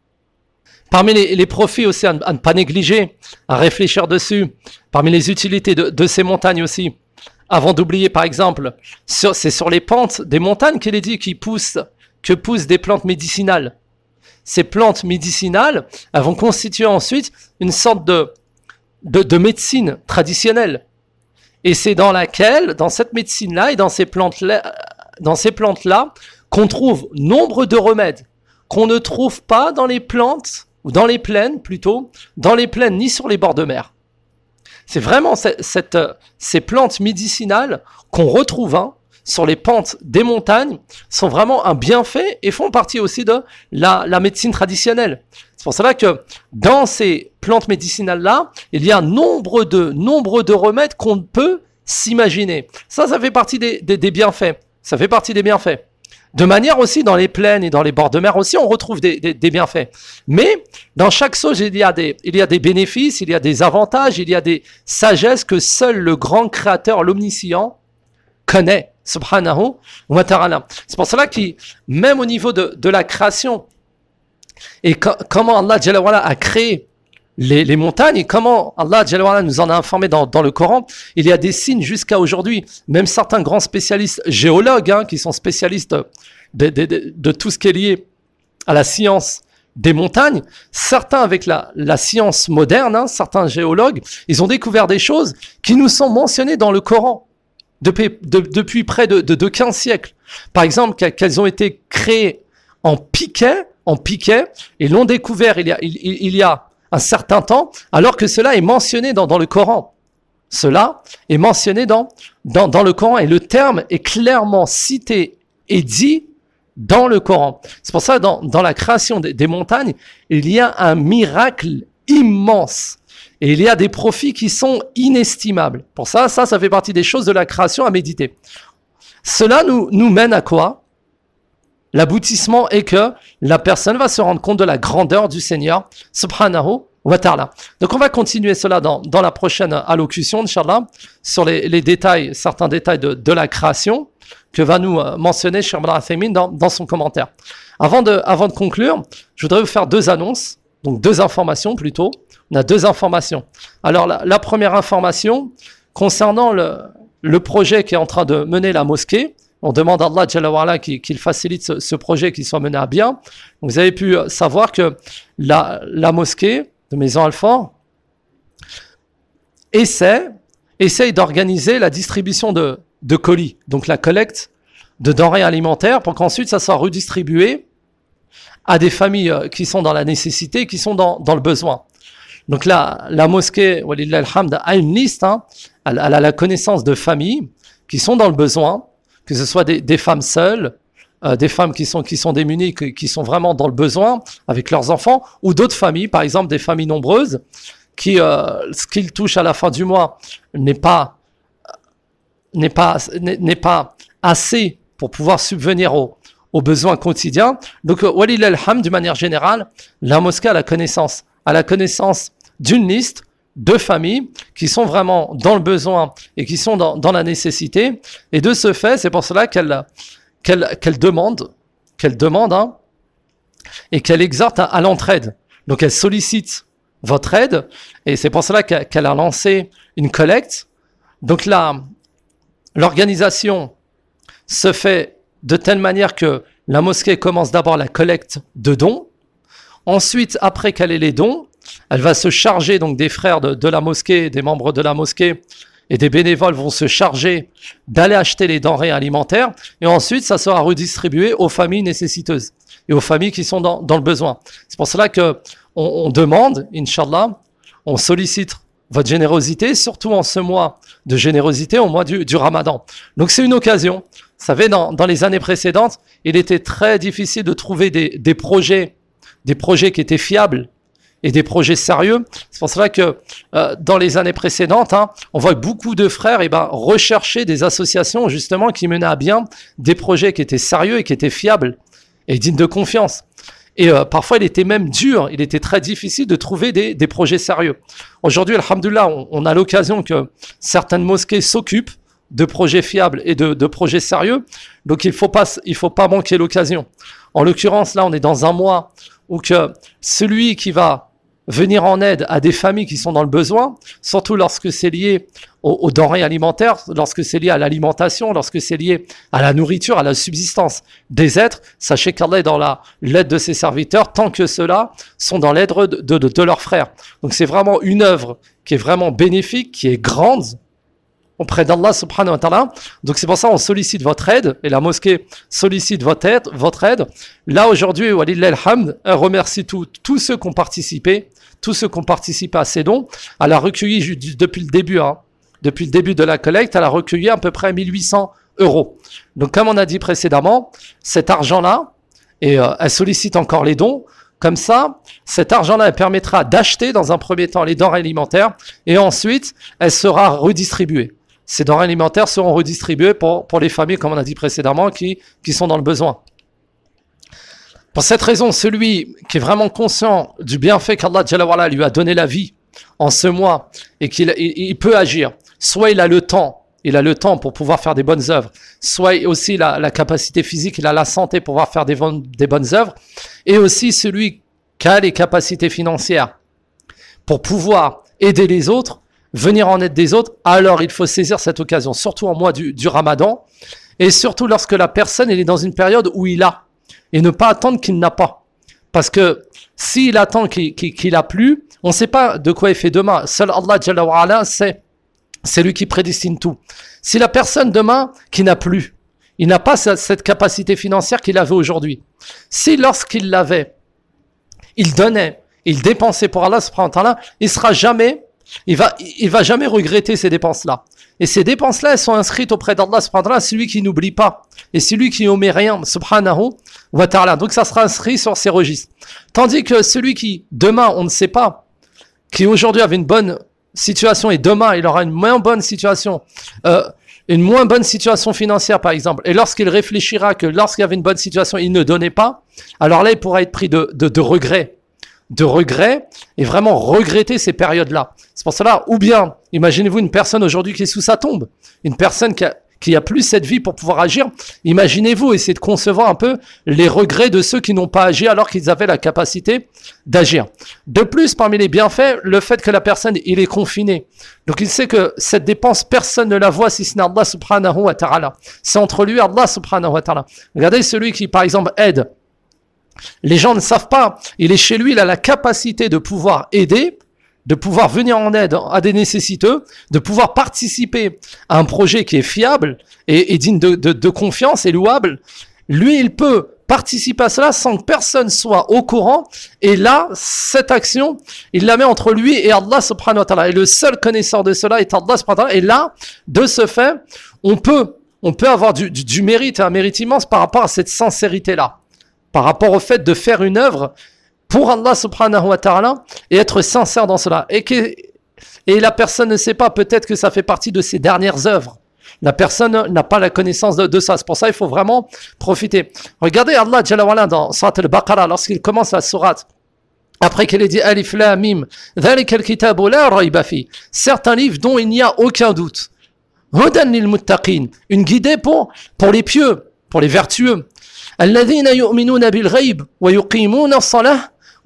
Parmi les, les profits aussi à, à ne pas négliger, à réfléchir dessus, parmi les utilités de, de ces montagnes aussi, avant d'oublier, par exemple, sur, c'est sur les pentes des montagnes qu'il est dit qu'ils poussent, que poussent des plantes médicinales. Ces plantes médicinales, elles vont constituer ensuite une sorte de, de, de médecine traditionnelle. Et c'est dans laquelle, dans cette médecine-là et dans ces plantes-là, dans ces plantes-là, qu'on trouve nombre de remèdes qu'on ne trouve pas dans les plantes, ou dans les plaines plutôt, dans les plaines ni sur les bords de mer. C'est vraiment cette, cette, ces plantes médicinales qu'on retrouve hein, sur les pentes des montagnes, sont vraiment un bienfait et font partie aussi de la, la médecine traditionnelle. C'est pour cela que dans ces plantes médicinales-là, il y a nombre de, nombre de remèdes qu'on ne peut s'imaginer. Ça, ça fait partie des, des, des bienfaits. Ça fait partie des bienfaits. De manière aussi, dans les plaines et dans les bords de mer aussi, on retrouve des, des, des bienfaits. Mais dans chaque chose, il y a des, il y a des bénéfices, il y a des avantages, il y a des sagesses que seul le grand créateur, l'omniscient, connaît, subhanahu wa ta'ala. C'est pour cela que même au niveau de, de la création, et co- comment Allah Jalla wa Ala a créé les, les montagnes, et comment Allah Jalla wa Ala nous en a informé dans, dans le Coran, il y a des signes jusqu'à aujourd'hui. Même certains grands spécialistes géologues, hein, qui sont spécialistes de, de, de, de tout ce qui est lié à la science des montagnes, certains avec la, la science moderne, hein, certains géologues, ils ont découvert des choses qui nous sont mentionnées dans le Coran depuis, de, depuis près de, de, de quinze siècles. Par exemple, qu'elles ont été créées en piquet, en piquet, et l'ont découvert il y a, il, il y a un certain temps, alors que cela est mentionné dans, dans le Coran. Cela est mentionné dans, dans, dans le Coran, et le terme est clairement cité et dit dans le Coran. C'est pour ça que dans, dans la création des, des montagnes, il y a un miracle immense. Et il y a des profits qui sont inestimables. Pour ça, ça, ça fait partie des choses de la création à méditer. Cela nous, nous mène à quoi? L'aboutissement est que la personne va se rendre compte de la grandeur du Seigneur, subhanahu wa ta'ala. Donc on va continuer cela dans, dans la prochaine allocution, Inch'Allah, sur les, les détails, certains détails de, de la création, que va nous mentionner Cheikh Ibn Uthaymin dans, dans son commentaire. Avant de, avant de conclure, je voudrais vous faire deux annonces, donc deux informations plutôt. On a deux informations. Alors la, la première information, concernant le, le projet qui est en train de mener la mosquée, on demande à Allah Jalla wa Ala qu'il, qu'il facilite ce, ce projet, qu'il soit mené à bien. Vous avez pu savoir que la, la mosquée de Maison Alfort essaie, essaie d'organiser la distribution de, de colis, donc la collecte de denrées alimentaires, pour qu'ensuite ça soit redistribué à des familles qui sont dans la nécessité, qui sont dans, dans le besoin. Donc là, la mosquée, walillah alhamd, a une liste, hein, elle, elle a la connaissance de familles qui sont dans le besoin, que ce soit des, des femmes seules, euh, des femmes qui sont, qui sont démunies, qui, qui sont vraiment dans le besoin avec leurs enfants, ou d'autres familles, par exemple des familles nombreuses, qui, euh, ce qu'ils touchent à la fin du mois n'est pas, n'est pas, n'est, n'est pas assez pour pouvoir subvenir aux, aux besoins quotidiens. Donc, walillah alhamd, d'une manière générale, la mosquée a la connaissance, a la connaissance d'une liste de familles qui sont vraiment dans le besoin et qui sont dans, dans la nécessité. Et de ce fait, c'est pour cela qu'elle, qu'elle, qu'elle demande, qu'elle demande hein, et qu'elle exhorte à, à l'entraide. Donc elle sollicite votre aide, et c'est pour cela qu'elle, qu'elle a lancé une collecte. Donc là, l'organisation se fait de telle manière que la mosquée commence d'abord la collecte de dons. Ensuite, après qu'elle ait les dons, elle va se charger, donc des frères de, de la mosquée, des membres de la mosquée et des bénévoles vont se charger d'aller acheter les denrées alimentaires, et ensuite ça sera redistribué aux familles nécessiteuses et aux familles qui sont dans, dans le besoin. C'est pour cela que on, on demande, Inch'Allah, on sollicite votre générosité, surtout en ce mois de générosité, au mois du, du Ramadan. Donc c'est une occasion. Vous savez, dans, dans les années précédentes, il était très difficile de trouver des, des projets, des projets qui étaient fiables et des projets sérieux. C'est pour cela que euh, dans les années précédentes, hein, on voit beaucoup de frères eh ben, rechercher des associations justement qui menaient à bien des projets qui étaient sérieux et qui étaient fiables et dignes de confiance. Et euh, parfois, il était même dur, il était très difficile de trouver des, des projets sérieux. Aujourd'hui, alhamdoulilah, on, on a l'occasion que certaines mosquées s'occupent de projets fiables et de, de projets sérieux. Donc, il ne faut pas, il faut pas manquer l'occasion. En l'occurrence, là, on est dans un mois où que celui qui va venir en aide à des familles qui sont dans le besoin, surtout lorsque c'est lié aux, aux denrées alimentaires, lorsque c'est lié à l'alimentation, lorsque c'est lié à la nourriture, à la subsistance des êtres, sachez qu'Allah est dans la, l'aide de ses serviteurs, tant que ceux-là sont dans l'aide de, de, de, de leurs frères. Donc c'est vraiment une œuvre qui est vraiment bénéfique, qui est grande, auprès d'Allah subhanahu wa ta'ala. Donc c'est pour ça qu'on sollicite votre aide, et la mosquée sollicite votre aide. Votre aide. Là aujourd'hui, walillah alhamd, elle remercie tous tous ceux qui ont participé, tous ceux qui ont participé à ces dons. Elle a recueilli depuis le début, hein, depuis le début de la collecte, elle a recueilli à peu près mille huit cents euros. Donc comme on a dit précédemment, cet argent-là, et euh, elle sollicite encore les dons, comme ça, cet argent-là, elle permettra d'acheter dans un premier temps les denrées alimentaires, et ensuite, elle sera redistribuée. Ces denrées alimentaires seront redistribuées pour, pour les familles, comme on a dit précédemment, qui, qui sont dans le besoin. Pour cette raison, celui qui est vraiment conscient du bienfait qu'Allah Jalla wa Ala lui a donné la vie en ce mois et qu'il il, il peut agir, soit il a le temps, il a le temps pour pouvoir faire des bonnes œuvres, soit aussi la, la capacité physique, il a la santé pour pouvoir faire des, bonnes, des bonnes œuvres, et aussi celui qui a les capacités financières pour pouvoir aider les autres, venir en aide des autres, alors il faut saisir cette occasion, surtout en mois du, du Ramadan, et surtout lorsque la personne elle est dans une période où il a, et ne pas attendre qu'il n'a pas. Parce que s'il attend qu'il, qu'il, qu'il a plus, on ne sait pas de quoi il fait demain. Seul Allah Jalla wa Ala sait, c'est lui qui prédestine tout. Si la personne demain qui n'a plus, il n'a pas cette capacité financière qu'il avait aujourd'hui. Si lorsqu'il l'avait, il donnait, il dépensait pour Allah subhanahu wa ta'ala, il sera jamais Il va, il va jamais regretter ces dépenses-là. Et ces dépenses-là, elles sont inscrites auprès d'Allah subhanahu wa ta'ala, celui qui n'oublie pas. Et celui qui omet rien, subhanahu wa ta'ala. Donc ça sera inscrit sur ces registres. Tandis que celui qui, demain, on ne sait pas, qui aujourd'hui avait une bonne situation et demain, il aura une moins bonne situation, euh, une moins bonne situation financière, par exemple. Et lorsqu'il réfléchira que lorsqu'il y avait une bonne situation, il ne donnait pas, alors là, il pourra être pris de, de, de regret. de regret et vraiment regretter ces périodes-là. C'est pour cela, ou bien, imaginez-vous une personne aujourd'hui qui est sous sa tombe, une personne qui a, qui a plus cette vie pour pouvoir agir. Imaginez-vous, essayez de concevoir un peu les regrets de ceux qui n'ont pas agi alors qu'ils avaient la capacité d'agir. De plus, parmi les bienfaits, le fait que la personne, il est confiné. Donc il sait que cette dépense, personne ne la voit si ce n'est Allah subhanahu wa ta'ala. C'est entre lui et Allah subhanahu wa ta'ala. Regardez celui qui, par exemple, aide. Les gens ne savent pas, il est chez lui, il a la capacité de pouvoir aider, de pouvoir venir en aide à des nécessiteux, de pouvoir participer à un projet qui est fiable et, et digne de, de, de confiance et louable. Lui, il peut participer à cela sans que personne soit au courant. Et là, cette action, il la met entre lui et Allah subhanahu wa ta'ala. Et le seul connaisseur de cela est Allah subhanahu wa ta'ala. Et là, de ce fait, on peut, on peut avoir du, du, du mérite, un mérite immense par rapport à cette sincérité-là. Par rapport au fait de faire une œuvre pour Allah subhanahu wa ta'ala et être sincère dans cela. Et, que, et la personne ne sait pas, peut-être que ça fait partie de ses dernières œuvres. La personne n'a pas la connaissance de, de ça. C'est pour ça qu'il faut vraiment profiter. Regardez Allah Jalla wa Ala dans Surat al-Baqarah, lorsqu'il commence la sourate, après qu'il ait dit Alif Lam Mim, Dhalika al-kitabu la rayba fi. Certains livres dont il n'y a aucun doute. Hudan lil muttaqin. Une guidée pour, pour les pieux, pour les vertueux. الذين يؤمنون بالغيب ويقيمون الصلاة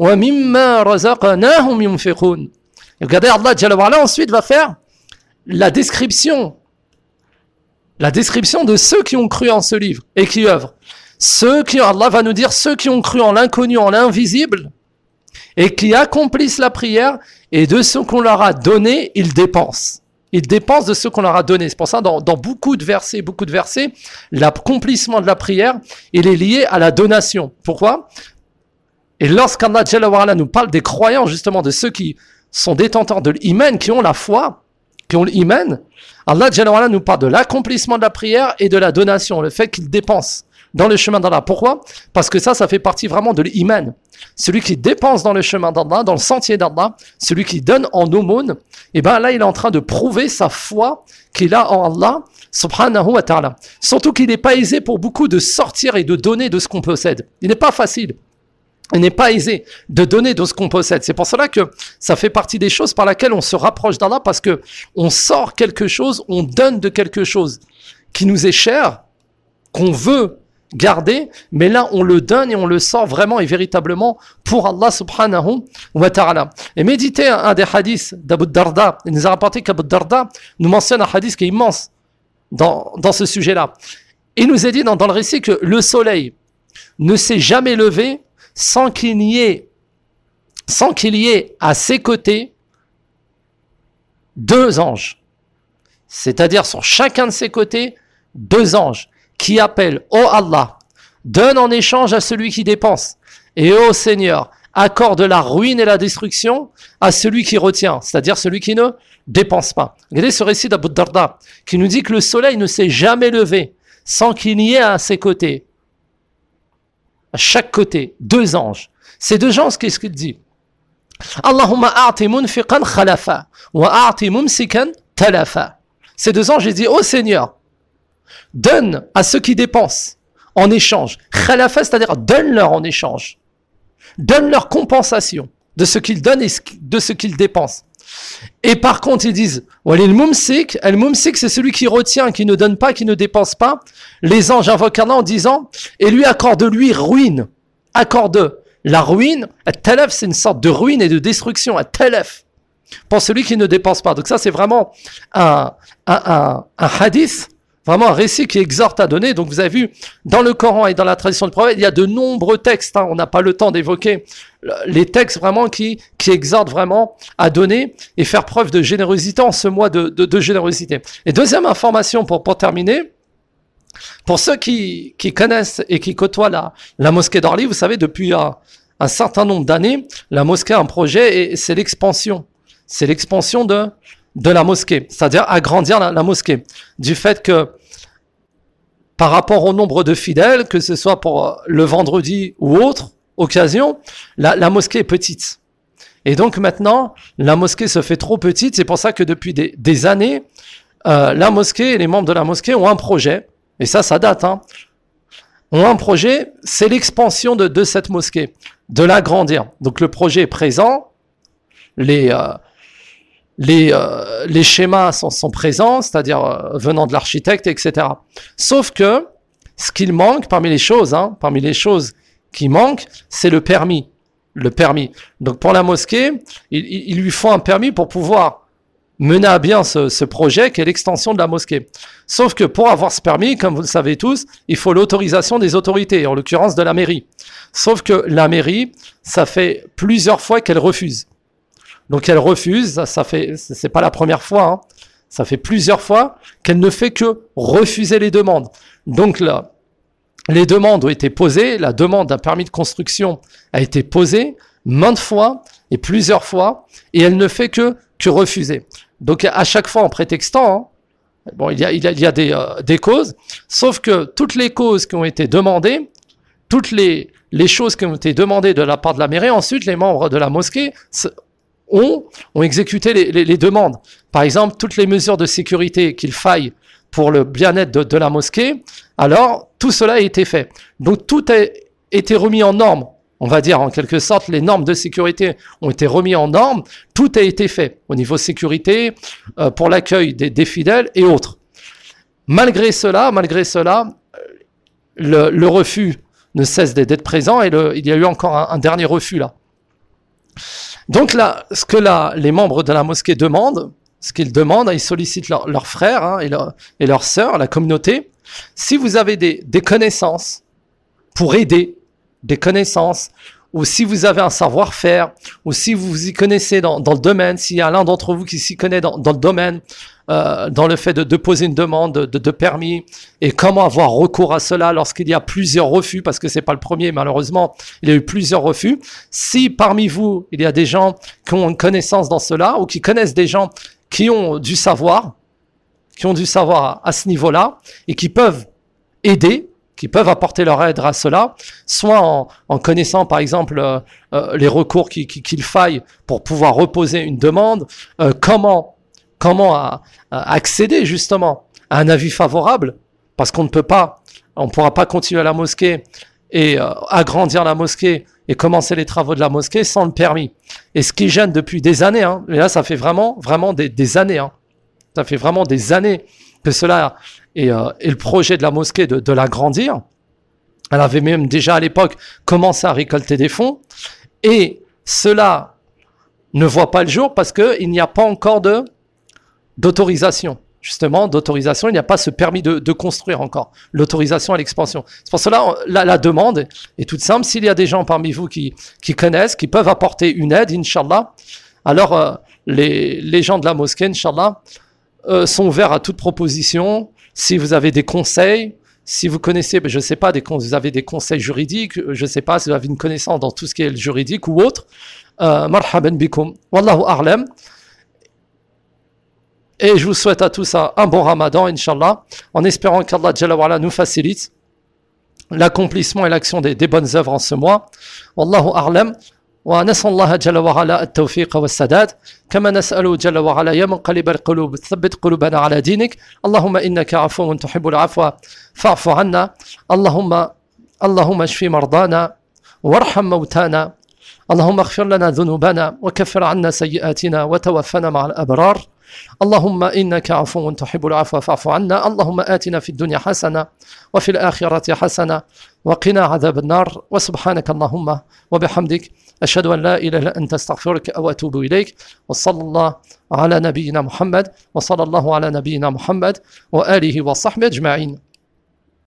ومما رزقناهم ينفقون. Regardez, Allah Jalla wa Ala ensuite va faire la description, la description de ceux qui ont cru en ce livre et qui œuvrent. Ceux qui, Allah va nous dire, ceux qui ont cru en l'inconnu, en l'invisible et qui accomplissent la prière, et de ce qu'on leur a donné, ils dépensent. Ils dépensent de ce qu'on leur a donné. C'est pour ça, dans, dans beaucoup de versets, beaucoup de versets, l'accomplissement de la prière, il est lié à la donation. Pourquoi? Et lorsqu'Allah Jalla wa Ala nous parle des croyants, justement, de ceux qui sont détenteurs de l'iman, qui ont la foi, qui ont l'iman, Allah Jalla wa Ala nous parle de l'accomplissement de la prière et de la donation, le fait qu'ils dépensent dans le chemin d'Allah. Pourquoi? Parce que ça, ça fait partie vraiment de l'iman. Celui qui dépense dans le chemin d'Allah, dans le sentier d'Allah, celui qui donne en aumône, et ben là, il est en train de prouver sa foi qu'il a en Allah, subhanahu wa ta'ala. Surtout qu'il n'est pas aisé pour beaucoup de sortir et de donner de ce qu'on possède. Il n'est pas facile. Il n'est pas aisé de donner de ce qu'on possède. C'est pour cela que ça fait partie des choses par lesquelles on se rapproche d'Allah, parce que on sort quelque chose, on donne de quelque chose qui nous est cher, qu'on veut garder, mais là on le donne et on le sort vraiment et véritablement pour Allah subhanahu wa ta'ala. Et méditez un, un des hadiths d'Abu Darda. Il nous a rapporté qu'Abu Darda nous mentionne un hadith qui est immense dans, dans ce sujet-là. Il nous a dit dans, dans le récit que le soleil ne s'est jamais levé sans qu'il y ait, sans qu'il y ait à ses côtés deux anges. c'est-à-dire sur chacun de ses côtés, deux anges qui appellent « Oh Allah, donne en échange à celui qui dépense, et ô Seigneur, accorde la ruine et la destruction à celui qui retient, c'est-à-dire celui qui ne dépense pas. » Regardez ce récit d'Abu Darda qui nous dit que le soleil ne s'est jamais levé sans qu'il n'y ait à ses côtés, à chaque côté, deux anges. Ces deux anges, qu'est-ce qu'il dit? Allahumma a'ti munfiqan khalafa wa a'ti mumsikan talafa. Ces deux anges, ils disent, ô Seigneur, donne à ceux qui dépensent en échange. Khalafa, c'est-à-dire donne-leur en échange. Donne-leur compensation de ce qu'ils donnent et de ce qu'ils dépensent. Et par contre, ils disent, walil mumsik, el mumsik, c'est celui qui retient, qui ne donne pas, qui ne dépense pas. Les anges invoquent Allah en disant, et lui accorde lui ruine. Accorde la ruine. At-talaf, c'est une sorte de ruine et de destruction. At-talaf, pour celui qui ne dépense pas. Donc ça, c'est vraiment un, un, un, un hadith, vraiment un récit qui exhorte à donner. Donc vous avez vu, dans le Coran et dans la tradition du prophète, il y a de nombreux textes, hein, on n'a pas le temps d'évoquer les textes vraiment qui, qui exhortent vraiment à donner et faire preuve de générosité en ce mois de, de, de générosité. Et deuxième information pour, pour terminer, pour ceux qui, qui connaissent et qui côtoient la, la mosquée d'Orly, vous savez, depuis un, un certain nombre d'années, la mosquée a un projet et c'est l'expansion. C'est l'expansion de, de la mosquée, c'est-à-dire agrandir la, la mosquée. Du fait que par rapport au nombre de fidèles, que ce soit pour le vendredi ou autre occasion, la, la mosquée est petite. Et donc maintenant, la mosquée se fait trop petite. C'est pour ça que depuis des, des années, euh, la mosquée et les membres de la mosquée ont un projet. Et ça, ça date, hein. Ont un projet, c'est l'expansion de, de cette mosquée, de l'agrandir. Donc le projet est présent, les... Euh, Les, euh, les schémas sont, sont présents, c'est-à-dire euh, venant de l'architecte, et cetera. Sauf que ce qu'il manque parmi les choses, hein, parmi les choses qui manquent, c'est le permis. Le permis. Donc pour la mosquée, il, il, il lui faut un permis pour pouvoir mener à bien ce, ce projet qui est l'extension de la mosquée. Sauf que pour avoir ce permis, comme vous le savez tous, il faut l'autorisation des autorités, en l'occurrence de la mairie. Sauf que la mairie, ça fait plusieurs fois qu'elle refuse. Donc elle refuse, ça, ça fait, c'est pas la première fois, hein, ça fait plusieurs fois qu'elle ne fait que refuser les demandes. Donc là, les demandes ont été posées, la demande d'un permis de construction a été posée maintes fois et plusieurs fois, et elle ne fait que, que refuser. Donc à chaque fois en prétextant, hein, bon, il y a, il y a, il y a des, euh, des causes, sauf que toutes les causes qui ont été demandées, toutes les, les choses qui ont été demandées de la part de la mairie, ensuite les membres de la mosquée Ont, ont exécuté les, les, les demandes. Par exemple, toutes les mesures de sécurité qu'il faille pour le bien-être de, de la mosquée, alors tout cela a été fait. Donc tout a été remis en norme, on va dire en quelque sorte, les normes de sécurité ont été remis en norme, tout a été fait au niveau sécurité, euh, pour l'accueil des, des fidèles et autres. Malgré cela, malgré cela, le, le refus ne cesse d'être présent et le, il y a eu encore un, un dernier refus là. Donc là, ce que la, les membres de la mosquée demandent, ce qu'ils demandent, ils sollicitent leurs leur frères hein, et, leur, et leurs sœurs, la communauté. Si vous avez des, des connaissances pour aider, des connaissances, ou si vous avez un savoir-faire, ou si vous vous y connaissez dans, dans le domaine, s'il y a l'un d'entre vous qui s'y connaît dans, dans le domaine, euh, dans le fait de, de poser une demande de, de permis, et comment avoir recours à cela lorsqu'il y a plusieurs refus, parce que c'est pas le premier, malheureusement, il y a eu plusieurs refus. Si parmi vous, il y a des gens qui ont une connaissance dans cela, ou qui connaissent des gens qui ont du savoir, qui ont du savoir à, à ce niveau-là, et qui peuvent aider, qui peuvent apporter leur aide à cela, soit en, en connaissant par exemple euh, euh, les recours qu'il qui, qu'il faille pour pouvoir reposer une demande, euh, comment, comment à, à accéder justement à un avis favorable, parce qu'on ne peut pas, on ne pourra pas continuer à la mosquée et euh, agrandir la mosquée et commencer les travaux de la mosquée sans le permis. Et ce qui gêne depuis des années, hein, et là ça fait vraiment, vraiment des, des années, hein, ça fait vraiment des années que cela est, euh, est le projet de la mosquée de, de l'agrandir. Elle avait même déjà à l'époque commencé à récolter des fonds et cela ne voit pas le jour parce qu'il n'y a pas encore de, d'autorisation. Justement, d'autorisation, il n'y a pas ce permis de, de construire encore, l'autorisation à l'expansion. C'est pour cela la, la demande est toute simple. S'il y a des gens parmi vous qui, qui connaissent, qui peuvent apporter une aide, Inch'Allah, alors euh, les, les gens de la mosquée, Inch'Allah, euh, sont ouverts à toute proposition. Si vous avez des conseils, si vous connaissez, je ne sais pas, des, vous avez des conseils juridiques, je ne sais pas si vous avez une connaissance dans tout ce qui est le juridique ou autre, euh, marhaban bikum, wallahu a'lam. Et je vous souhaite à tous un, un bon ramadan, Inch'Allah, en espérant qu'Allah Jalla wa Ala nous facilite l'accomplissement et l'action des, des bonnes œuvres en ce mois. Wallahu a'lam. ونسأل الله جل وعلا التوفيق والسداد كما نسأله جل وعلا يا منقلب القلوب ثبت قلوبنا على دينك اللهم إنك عفو تحب العفو فاعف عنا اللهم اللهم اشف مرضانا وارحم موتانا اللهم اغفر لنا ذنوبنا وكفر عنا سيئاتنا وتوفنا مع الأبرار اللهم إنك عفو تحب العفو فاعف عنا اللهم آتنا في الدنيا حسنة وفي الآخرة حسنة وقنا عذاب النار وسبحانك اللهم وبحمدك أشهد أن لا إله إلا أنت أستغفرك وأتوب إليك وصلى الله على نبينا محمد وصلى الله على نبينا محمد وآله وصحبه أجمعين.